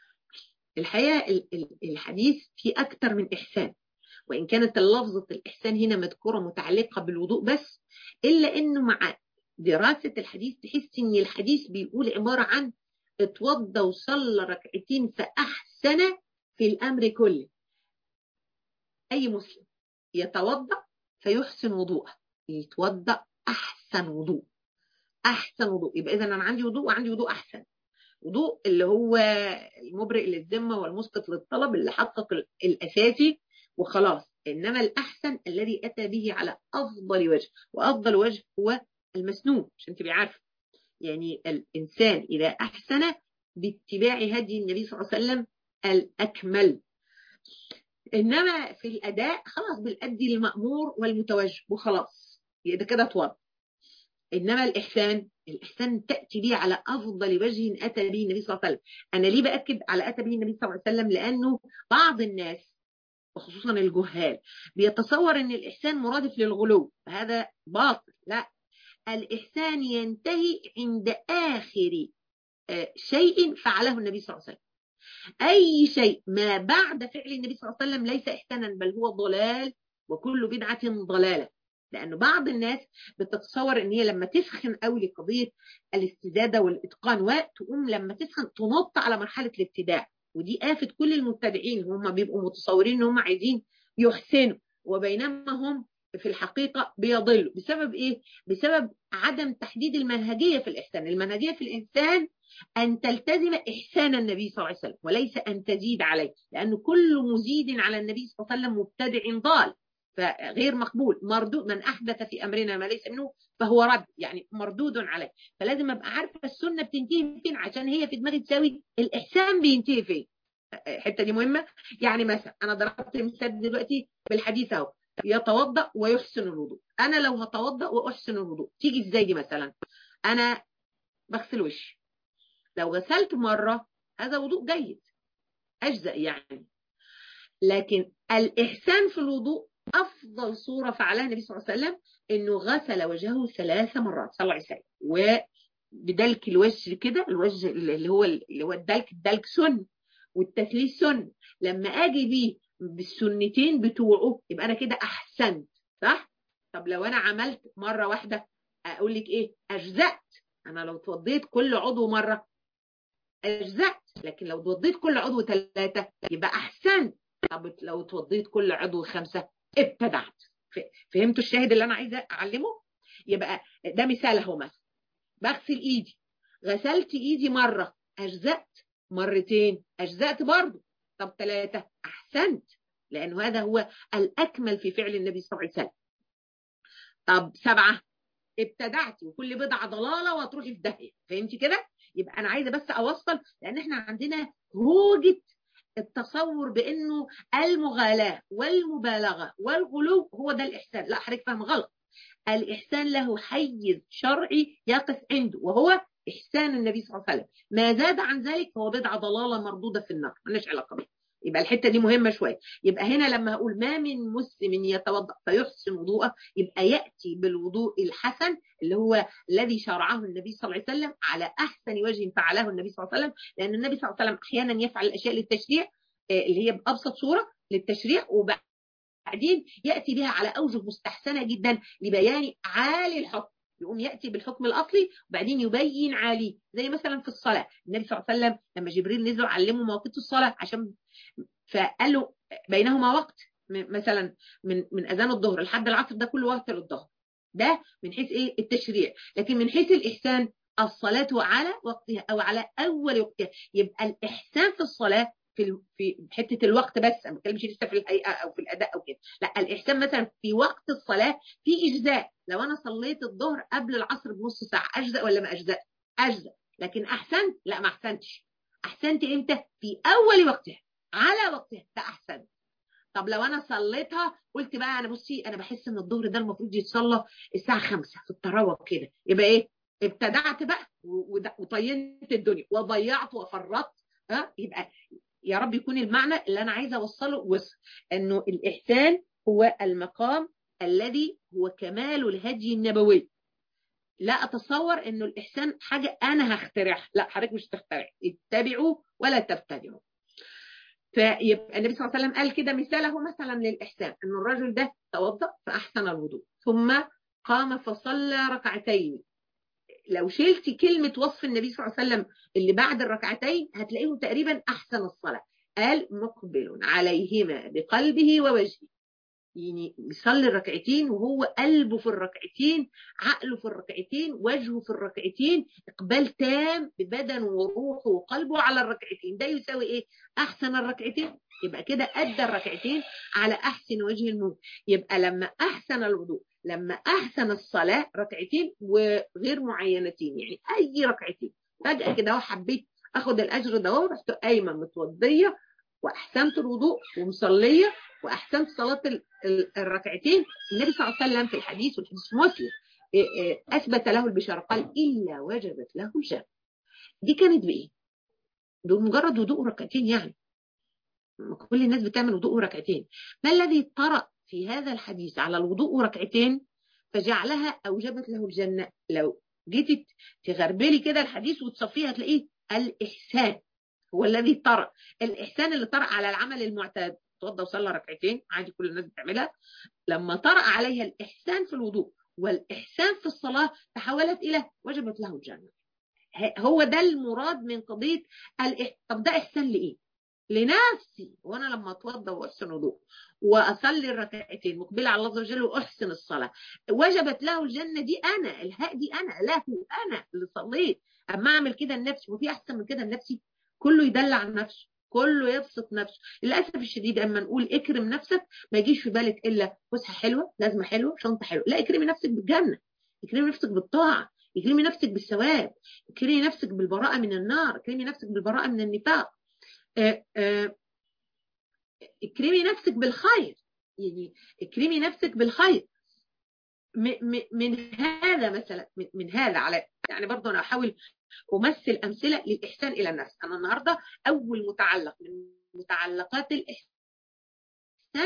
الحقيقة الحديث فيه أكثر من إحسان، وإن كانت اللفظة الإحسان هنا مذكورة متعلقة بالوضوء بس، إلا أنه مع دراسة الحديث تحس أن الحديث بيقول عبارة عن اتوضى وصلى ركعتين فأحسن في الأمر كله. أي مسلم يتوضأ فيحسن وضوءه، يتوضأ أحسن وضوء، أحسن وضوء. يبقى إذا أنا عندي وضوء وعندي وضوء أحسن. وضوء اللي هو المبرئ للذمة والمسقط للطلب، اللي حقق الأساسي وخلاص. إنما الأحسن الذي أتى به على أفضل وجه، وأفضل وجه هو المسنون، عشان تبقى عارفة. يعني الإنسان إذا أحسن باتباع هدي النبي صلى الله عليه وسلم الأكمل. إنما في الأداء خلاص بالأدي المأمور والمتوجه وخلاص، ده كده توضى. إنما الإحسان، الإحسان تأتي به على أفضل وجه أتى به النبي صلى الله عليه وسلم. أنا ليه بأكد على أتى به النبي صلى الله عليه وسلم؟ لأنه بعض الناس وخصوصا الجهال بيتصور أن الإحسان مرادف للغلو، هذا باطل. لا، الإحسان ينتهي عند آخر شيء فعله النبي صلى الله عليه وسلم. أي شيء ما بعد فعل النبي صلى الله عليه وسلم ليس إحسانا، بل هو ضلال، وكل بدعة ضلالة. لأنه بعض الناس بتتصور ان هي لما تسخن قوي لقضيه الاستزاده والاتقان وتقوم لما تسخن تنط على مرحله الابتداع، ودي آفة كل المبتدعين. هم بيبقوا متصورين ان هم عايزين يحسنوا، وبينما هم في الحقيقه بيضلوا. بسبب ايه؟ بسبب عدم تحديد المنهجيه في الاحسان. المنهجيه في الانسان ان تلتزم احسان النبي صلى الله عليه وسلم وليس ان تزيد عليه، لانه كل مزيد على النبي صلى الله عليه وسلم مبتدع ضال فغير مقبول، مردود. من أحدث في أمرنا ما ليس منه فهو رد، يعني مردود عليه. فلازم أبقى عارفة السنة بتنتهي فين، عشان هي في دماغي تساوي الإحسان بينتهي فين. الحتة دي مهمة. يعني مثلا أنا ضربت مثال دلوقتي بالحديث أهو، يتوضأ ويحسن الوضوء. أنا لو هتوضأ وأحسن الوضوء تيجي إزاي دي؟ مثلا أنا بغسل وشي، لو غسلت مرة هذا وضوء جيد أجزأ يعني. لكن الإحسان في الوضوء افضل صوره فعلها النبي صلى الله عليه وسلم انه غسل وجهه ثلاث مرات صلى الله عليه وسلم، وبدلك الوجه كده، الوجه اللي هو اللي هو الدلك، الدلك سن والتثليث سن. لما اجي بيه بالسنتين بتوعه يبقى انا كده احسنت، صح؟ طب لو انا عملت مره واحده اقول لك ايه؟ اجزأت. انا لو اتوضيت كل عضو مره اجزأت، لكن لو اتوضيت كل عضو ثلاثه يبقى احسنت. طب لو اتوضيت كل عضو خمسه ابتدعت. فهمتوا الشاهد اللي انا عايزه اعلمه؟ يبقى ده مثال اهو. مثلا بغسل ايدي، غسلت ايدي مره اجزأت، مرتين اجزأت برضه، طب ثلاثه احسنت، لانه هذا هو الاكمل في فعل النبي صلى الله عليه وسلم. طب سبعه ابتدعتي، وكل بدعه ضلاله وهتروحي في داهيه. فهمتي كده؟ يبقى انا عايزه بس اوصل، لان احنا عندنا هوجه التصور بانه المغالاه والمبالغه والغلو هو ده الاحسان. لا، حضرتك فاهم غلط. الإحسان له حيز شرعي يقف عنده، وهو إحسان النبي صلى الله عليه وسلم. ما زاد عن ذلك فهو بدعة ضلالة مردودة في النار، مالناش علاقة بيه. يبقى الحتة دي مهمة شوية. يبقى هنا لما أقول ما من مسلم يتوضأ فيحسن وضوءه، يبقى يأتي بالوضوء الحسن اللي هو الذي شرعه النبي صلى الله عليه وسلم على أحسن وجه فعله النبي صلى الله عليه وسلم. لأن النبي صلى الله عليه وسلم أحيانا يفعل الأشياء للتشريع اللي هي بأبسط صورة للتشريع، وبعد بعدين يأتي بها على أوجه مستحسنة جدا لبيان عالي الحكم. يقوم يأتي بالحكم الأصلي وبعدين يبين عالي، زي مثلا في الصلاة. النبي صلى الله عليه وسلم لما جبريل نزل علمه مواقيت الصلاة، عشان فقال له بينهما وقت، مثلا من من أذان الظهر لحد العصر ده كله وقت للظهر. ده من حيث إيه؟ التشريع. لكن من حيث الإحسان الصلاة على وقتها أو على أول وقتها. يبقى الإحسان في الصلاة في في حته الوقت بس، انا ما بتكلمش لسه في الهيئه او في الاداء او كده. لا، الاحسان مثلا في وقت الصلاه في اجزاء. لو انا صليت الظهر قبل العصر بنص ساعه اجزاء ولا ما اجزاء؟ اجزاء. لكن احسنت؟ لا، ما احسنتش. احسنت امتى؟ في اول وقتها على وقتها، ده احسنت. طب لو انا صليتها قلت بقى انا بصي انا بحس ان الظهر ده المفروض يتصلى الساعه خمسة في التراوح كده، يبقى ايه؟ ابتدعت بقى وطينت الدنيا وضيعت وفرطت. ها؟ يبقى يا رب يكون المعنى اللي أنا عايزة أوصله وصل. أنه الإحسان هو المقام الذي هو كمال الهدي النبوي. لا أتصور أنه الإحسان حاجة أنا هخترعها، لا، حضرتك مش تخترع. اتبعوا ولا تبتدعوا. فيبقى النبي صلى الله عليه وسلم قال كده مثاله مثلا للإحسان، أن الرجل ده توضأ فأحسن الوضوء ثم قام فصلى ركعتين. لو شلتي كلمة وصف النبي صلى الله عليه وسلم اللي بعد الركعتين هتلاقيه تقريبا أحسن الصلاة. قال مقبل عليهما بقلبه ووجهه، يعني بيصلي الركعتين وهو قلبه في الركعتين، عقله في الركعتين، وجهه في الركعتين، إقبال تام ببدنه وروحه وقلبه على الركعتين. ده يساوي إيه؟ أحسن الركعتين. يبقى كده أدى الركعتين على أحسن وجه الموت. يبقى لما أحسن الوضوء، لما أحسن الصلاة ركعتين وغير معينتين، يعني أي ركعتين فجأة كده وحبيت أخد الأجر ده، ورحت قايمة متوضية وأحسنت الوضوء ومصلية وأحسنت صلاة الركعتين. النبي صلى الله عليه وسلم في الحديث، والحديث مسلم، أثبت له البشارة، قال إلا وجبت له الجنة. دي كانت بإيه؟ بمجرد وضوء ركعتين. يعني كل الناس بتعمل وضوء ركعتين. ما الذي طرأ في هذا الحديث على الوضوء ركعتين فجعلها أوجبت له الجنة؟ لو جيت تغربلي كده الحديث وتصفيه هتلاقيه الإحسان هو الذي طرأ. الإحسان اللي طرأ على العمل المعتاد، توضى وصلى ركعتين عادي كل الناس بتعملها، لما طرأ عليها الإحسان في الوضوء والإحسان في الصلاة تحولت إلى وجبت له الجنة. هو ده المراد من قضية الإحسان. طب ده إحسان لإيه؟ لنفسي. وانا لما اتوضى واحسن وضوء واصلي الركعتين مقبله على الله عز وجل واحسن الصلاه وجبت له الجنه، دي انا الهاء دي انا له انا اللي صليت. اما اعمل كده لنفسي، وفي احسن من كده لنفسي؟ كله يدلع عن نفسه، كله يبسط نفسه. للاسف الشديد اما نقول اكرم نفسك ما يجيش في بالك الا فسحه حلوه، لازمه حلوه، شنطه حلوه. لا، اكرمي نفسك بالجنه، اكرمي نفسك بالطاعه، اكرمي نفسك بالثواب، اكرمي نفسك بالبراءه من النار، اكرمي نفسك بالبراءه من النفاق. آه آه اكرمي نفسك بالخير، يعني اكرمي نفسك بالخير. من هذا مثلا، من هذا على يعني برضه انا احاول امثل امثله للاحسان الى النفس. انا النهارده اول متعلق من متعلقات الاحسان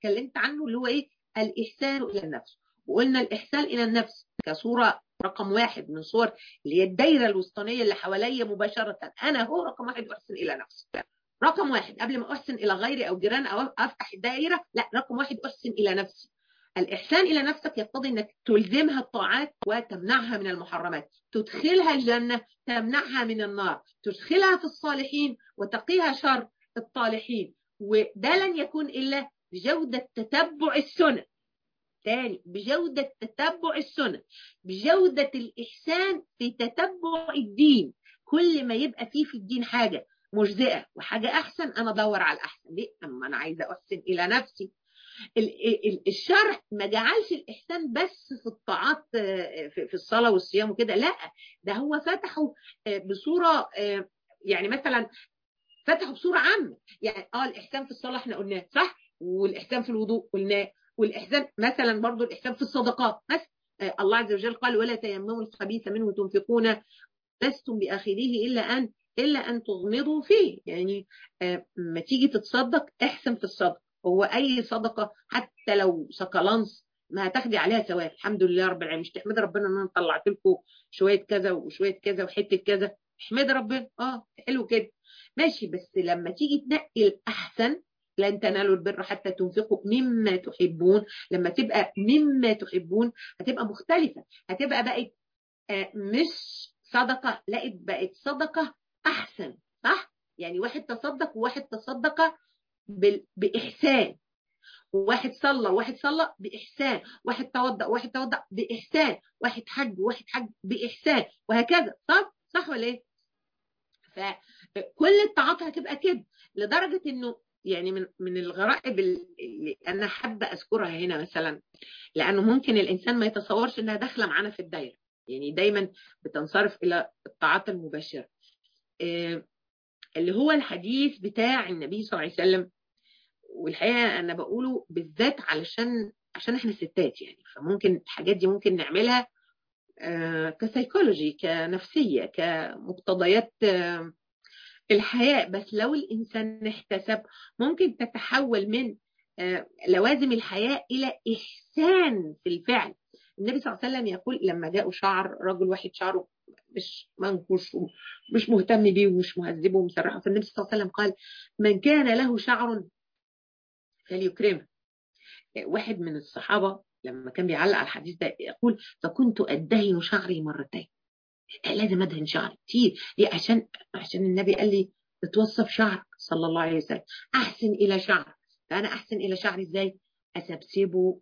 اتكلمت عنه اللي هو ايه؟ الاحسان الى النفس. وقلنا الاحسان الى النفس كصوره رقم واحد من صور اللي هي الدايره الوسطانيه اللي حواليا مباشره، انا هو رقم واحد احسن الى نفسي. رقم واحد قبل ما احسن الى غيري او جيران او افتح الدائره، لا، رقم واحد احسن الى نفسي. الإحسان إلى نفسك يقتضي أنك تلزمها الطاعات وتمنعها من المحرمات، تدخلها الجنة تمنعها من النار، تدخلها في الصالحين وتقيها شر الطالحين. وده لن يكون إلا بجودة تتبع السنة. تاني، بجودة تتبع السنة، بجودة الإحسان في تتبع الدين. كل ما يبقى فيه في الدين حاجة مجزئة وحاجة أحسن، أنا أدور على الأحسن. ليه؟ أما أنا عايزة أحسن إلى نفسي. الشرع ما جعلش الإحسان بس في الطاعات في الصلاة والصيام وكده، لا، ده هو فتحه بصورة، يعني مثلا فتحه بصورة عامة. يعني اه الإحسان في الصلاة احنا قلناه صح، والإحسان في الوضوء قلناه، والإحسان مثلا برضو الإحسان في الصدقات مثلا. الله عز وجل قال ولا تيمموا الخبيث منه تنفقون لستم بآخذيه إلا أن إلا أن تغمضوا فيه. يعني ما تيجي تتصدق احسن في الصدقة. هو أي صدقة حتى لو سكالانس ما هتاخدي عليها ثواب. الحمد لله رب العالمين، مش تحمد ربنا ان انا طلعت لكم شويه كذا وشويه كذا وحته كذا، احمد ربنا، اه حلو كده ماشي. بس لما تيجي تنقي الأحسن، لن تنالوا البر حتى تنفقوا مما تحبون. لما تبقى مما تحبون هتبقى مختلفة، هتبقى بقت آه مش صدقة، لا بقت صدقة أحسن، صح؟ يعني واحد تصدق وواحد تصدق بإحسان، وواحد صلى وواحد صلى بإحسان، واحد توضأ وواحد توضأ بإحسان، واحد حج وواحد حج بإحسان، وهكذا. صح؟ صح ولا إيه؟ فكل الطاعات هتبقى كده، لدرجة إنه يعني من من الغرائب اللي أنا حابة أذكرها هنا مثلا، لأنه ممكن الإنسان ما يتصورش إنها داخلة معانا في الدايرة، يعني دايما بتنصرف إلى الطاعات المباشرة. اللي هو الحديث بتاع النبي صلى الله عليه وسلم، والحقيقة أنا بقوله بالذات علشان عشان إحنا ستات، يعني فممكن الحاجات دي ممكن نعملها كسيكولوجي، كنفسية، كمقتضيات الحياة. بس لو الإنسان احتسب ممكن تتحول من لوازم الحياة إلى إحسان في الفعل. النبي صلى الله عليه وسلم يقول لما جاءوا شعر رجل واحد شعره مش منكوش ومش مهتم بيه ومش مهذبه ومسرحه، فالنبي صلى الله عليه وسلم قال من كان له شعر فليكرمه. واحد من الصحابة لما كان بيعلق على الحديث ده يقول فكنت أدهن شعري مرتين، لازم أدهن شعري كتير. ليه؟ عشان عشان النبي قال لي اتوصف شعرك صلى الله عليه وسلم، أحسن إلى شعرك. فأنا أحسن إلى شعري إزاي؟ أسبسبه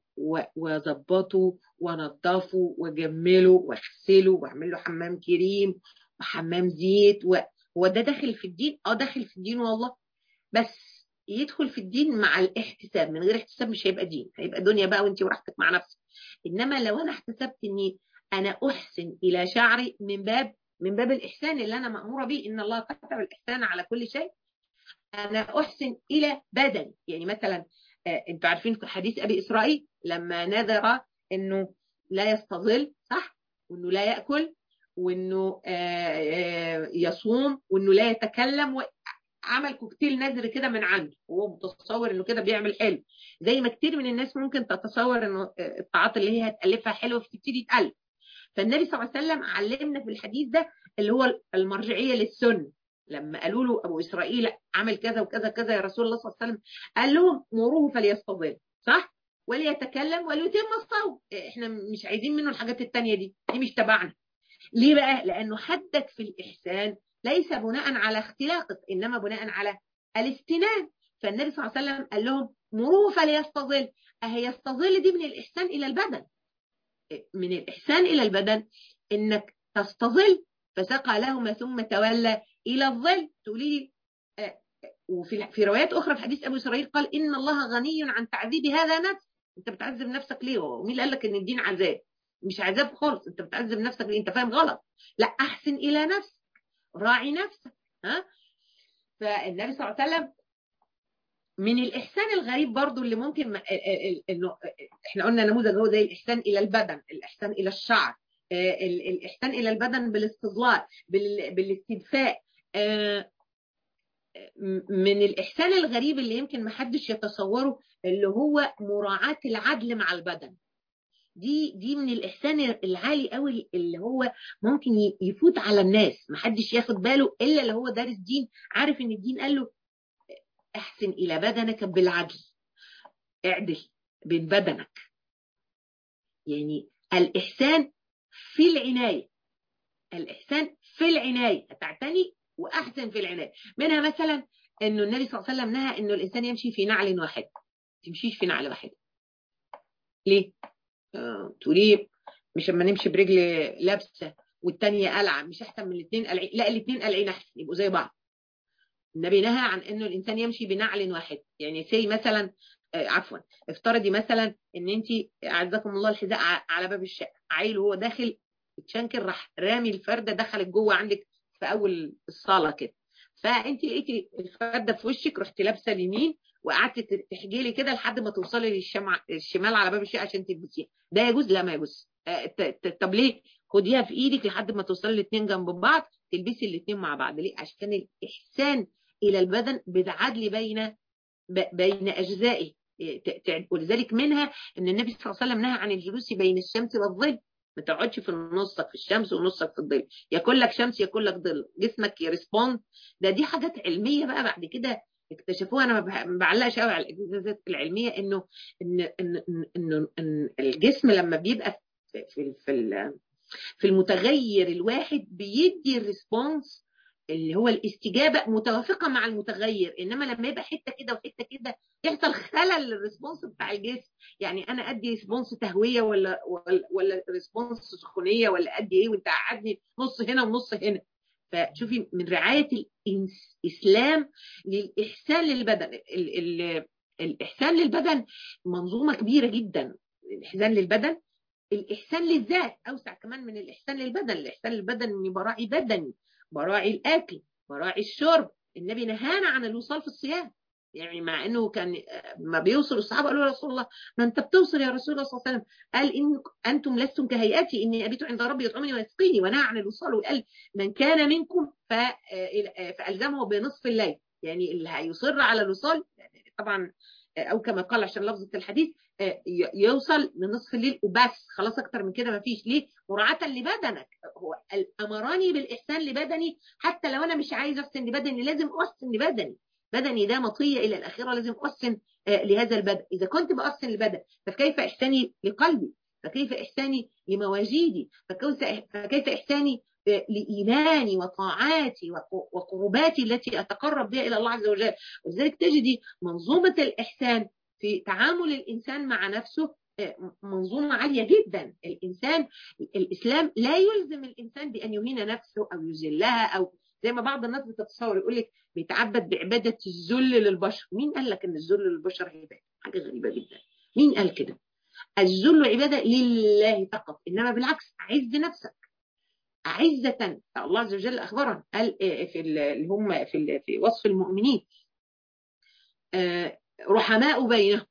وأظبطه وأنضفه وأجمله وأغسله وأعمل له حمام كريم وحمام زيت. وده داخل في الدين؟ أه داخل في الدين والله، بس يدخل في الدين مع الاحتساب. من غير احتساب مش هيبقى دين، هيبقى دنيا بقى وانت وراحتك مع نفسك. انما لو انا احتسبت اني انا احسن الى شعري من باب من باب الاحسان اللي انا ماموره به، ان الله كتب الاحسان على كل شيء، انا احسن الى بدني. يعني مثلا آه انتوا عارفين حديث ابي اسرائيل لما نذر انه لا يستظل، صح، وانه لا ياكل، وانه آه آه يصوم، وانه لا يتكلم، عمل كوكتيل نذر كده من عنده، وهو متصور انه كده بيعمل حلو، زي ما كتير من الناس ممكن تتصور انه الطاعات اللي هي هتالفها حلوه فتبتدي تالف. فالنبي صلى الله عليه وسلم علمنا في الحديث ده اللي هو المرجعيه للسنه. لما قالوا له ابو اسرائيل عمل كذا وكذا كذا يا رسول الله صلى الله عليه وسلم، قال لهم مروه فليستظل، صح، وليتكلم وليتم الصوم. احنا مش عايزين منه الحاجات التانية دي، دي مش تبعنا. ليه بقى؟ لانه حدك في الاحسان ليس بناء على اختلاقك، انما بناء على الاستنان. فالنبي صلى الله عليه وسلم قال لهم مروه فليستظل. اهي يستظل دي من الاحسان الى البدن، من الاحسان الى البدن انك تستظل. فسقى لهما ثم تولى الى الظل. تقولي لي آه وفي في روايات اخرى في حديث ابو اسرائيل قال ان الله غني عن تعذيب هذا نفس. انت بتعذب نفسك ليه؟ ومين اللي قال لك ان الدين عذاب؟ مش عذاب خالص، انت بتعذب نفسك ليه؟ انت فاهم غلط. لا، احسن الى نفسك، راعي نفسك. ها، فالنبي صلى الله عليه وسلم من الإحسان الغريب برضو اللي ممكن ما... إنه إحنا قلنا نموذج هو زي الإحسان إلى البدن، الإحسان إلى الشعر، الإحسان إلى البدن بالاستظلال، بال... بالاستدفاء. من الإحسان الغريب اللي يمكن محدش يتصوره اللي هو مراعاة العدل مع البدن. دي دي من الإحسان العالي قوي اللي هو ممكن يفوت على الناس، محدش ياخد باله إلا اللي هو دارس دين، عارف إن الدين قال له احسن إلى بدنك بالعدل، اعدل بين بدنك. يعني الإحسان في العناية، الإحسان في العناية، تعتني وأحسن في العناية. منها مثلا إنه النبي صلى الله عليه وسلم نهى إنه الإنسان يمشي في نعل واحد، تمشيش في نعل واحد. ليه؟ آه، تقولي مش لما نمشي برجل لابسة والتانية قلعة مش أحسن من الاثنين قلعين؟ لا، الاثنين قلعين أحسن، يبقوا زي بعض. النبي نهى عن إنه الإنسان يمشي بنعل واحد. يعني سي مثلا آه عفوا افترضي مثلا إن أنت أعزكم الله الحذاء على باب الشقة، عيل وهو داخل اتشنكر راح رامي الفردة دخلت جوه عندك في أول الصالة كده، فأنت لقيتي الفردة في وشك، رحت لابسة اليمين وقعدت تحجيلي كده لحد ما توصلي للشمع الشمال على باب الشقة عشان تلبسيها. ده يجوز؟ لا ما يجوز. آه طب ليه؟ خديها في ايدك لحد ما توصلي الاثنين جنب بعض، تلبسي الاثنين مع بعض. ليه؟ عشان الإحسان إلى البدن بالعدل بين بين أجزائه. ولذلك منها ان النبي صلى الله عليه وسلم نهى عن الجلوس بين الشمس والظل، ما تقعدش في نصك في الشمس ونصك في الظل، ياكل لك شمس ياكل لك ظل، جسمك يرسبوند. ده دي حاجات علميه بقى بعد كده اكتشفوها. انا ما بعلقش قوي على الاجهزه العلميه انه ان ان ان, إن الجسم لما بيبقى في في في, في المتغير الواحد بيدي الريسبونس اللي هو الاستجابه متوافقه مع المتغير، انما لما يبقى حته كده وحته كده يحصل خلل للريسبونس بتاع الجسم. يعني انا ادي ريسبونس تهويه ولا ولا, ولا ريسبونس سخونيه ولا ادي ايه وانت قعدني نص هنا ونص هنا. فشوفي من رعايه الاسلام للاحسان للبدن. ال ال الاحسان للبدن منظومه كبيره جدا. الاحسان للبدن، الإحسان للذات أوسع كمان من الإحسان للبدن. الإحسان للبدن إني براعي بدني، براعي الأكل، براعي الشرب. النبي نهانا عن الوصال في الصيام، يعني مع إنه كان ما بيوصل الصحابة قالوا يا رسول الله ما أنت بتوصل يا رسول الله صلى الله عليه وسلم. قال إن أنتم لستم كهيئتي إني أبيت عند ربي يطعمني ويسقيني، ونهى عن الوصال وقال من كان منكم فألزمه بنصف الليل. يعني اللي هيصر على الوصال طبعا، أو كما قال عشان لفظة الحديث يوصل لنصف الليل وبس، خلاص اكتر من كده ما فيش. ليه؟ مراعاة لبدنك. هو امرني بالاحسان لبدني، حتى لو انا مش عايز احسن لبدني لازم احسن لبدني. بدني ده مطيه الى الاخره، لازم احسن لهذا البدن. اذا كنت باحسن لبدن فكيف احساني لقلبي؟ فكيف احساني لمواجيدي؟ فكيف احساني لإيماني وطاعاتي وقرباتي التي أتقرب بها إلى الله عز وجل؟ ولذلك تجدي منظومة الإحسان في تعامل الإنسان مع نفسه منظومة عالية جدا. الإنسان الإسلام لا يلزم الإنسان بأن يهين نفسه أو يذلها، أو زي ما بعض الناس بتتصور يقول لك بيتعبد بعبادة الذل للبشر. مين قال لك أن الذل للبشر عبادة؟ حاجة غريبة جدا. مين قال كده؟ الذل عبادة لله فقط، إنما بالعكس عز نفسك عزة. الله عز وجل أخبرنا قال في اللي هم في في وصف المؤمنين رحماء بينهم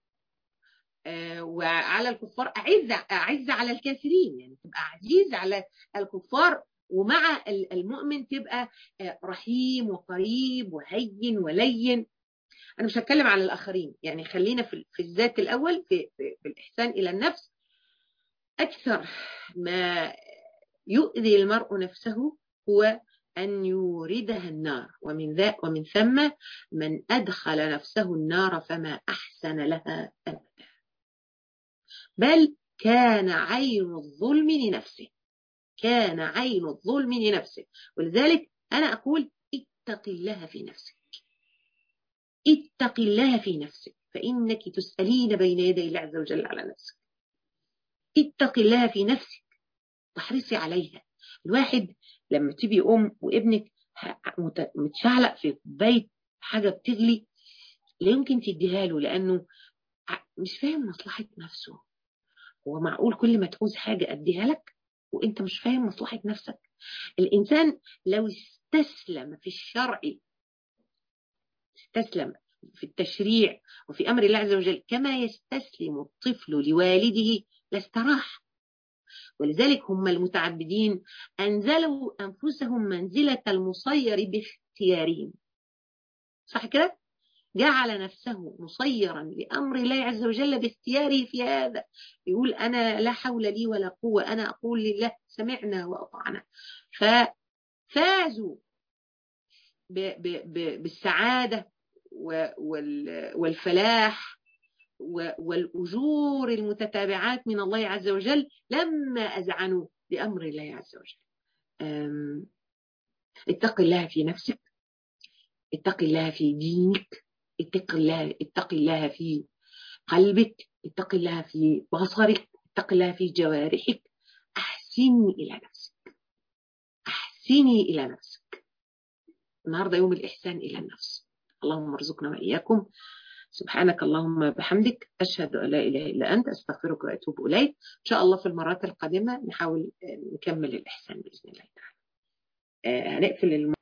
وعلى الكفار أعز أعز على الكافرين. يعني تبقى عزيز على الكفار، ومع المؤمن تبقى رحيم وقريب وهين ولين. أنا مش هتكلم على الآخرين، يعني خلينا في, في الذات الأول، في, في, في الإحسان إلى النفس. أكثر ما يؤذي المرء نفسه هو أن يوردها النار، ومن ذا ومن ثم من أدخل نفسه النار فما أحسن لها أبدا، بل كان عين الظلم لنفسه، كان عين الظلم لنفسه. ولذلك أنا أقول اتق الله في نفسك، اتق الله في نفسك، فإنك تسألين بين يدي الله عز وجل على نفسك. اتق الله في نفسك واحرصي عليها. الواحد لما تبي أم وابنك متشعلق في كوباية حاجة بتغلي لا يمكن تديها له، لأنه مش فاهم مصلحة نفسه. هو معقول كل ما تعوز حاجة أديها لك وإنت مش فاهم مصلحة نفسك؟ الإنسان لو استسلم في الشرع، استسلم في التشريع وفي أمر الله عز وجل كما يستسلم الطفل لوالده لاستراح. ولذلك هم المتعبدين أنزلوا أنفسهم منزلة المصير باختيارهم. صح كده؟ جعل نفسه مسيرا لأمر الله عز وجل باختياره في هذا، يقول أنا لا حول لي ولا قوة، أنا أقول لله سمعنا وأطعنا. ففازوا ب ب ب بالسعادة والفلاح والأجور المتتابعات من الله عز وجل لما أذعنوا لأمر الله عز وجل. اتق الله في نفسك، اتق الله في دينك، اتق الله اتق الله في قلبك، اتق الله في بصرك، اتق الله في جوارحك. أحسني إلى نفسك، أحسني إلى نفسك. النهاردة يوم الإحسان إلى النفس. اللهم ارزقنا وإياكم. سبحانك اللهم بحمدك، أشهد أن لا إله إلا أنت، أستغفرك وأتوب إليك. إن شاء الله في المرات القادمة نحاول نكمل الإحسان بإذن الله تعالى. هنقفل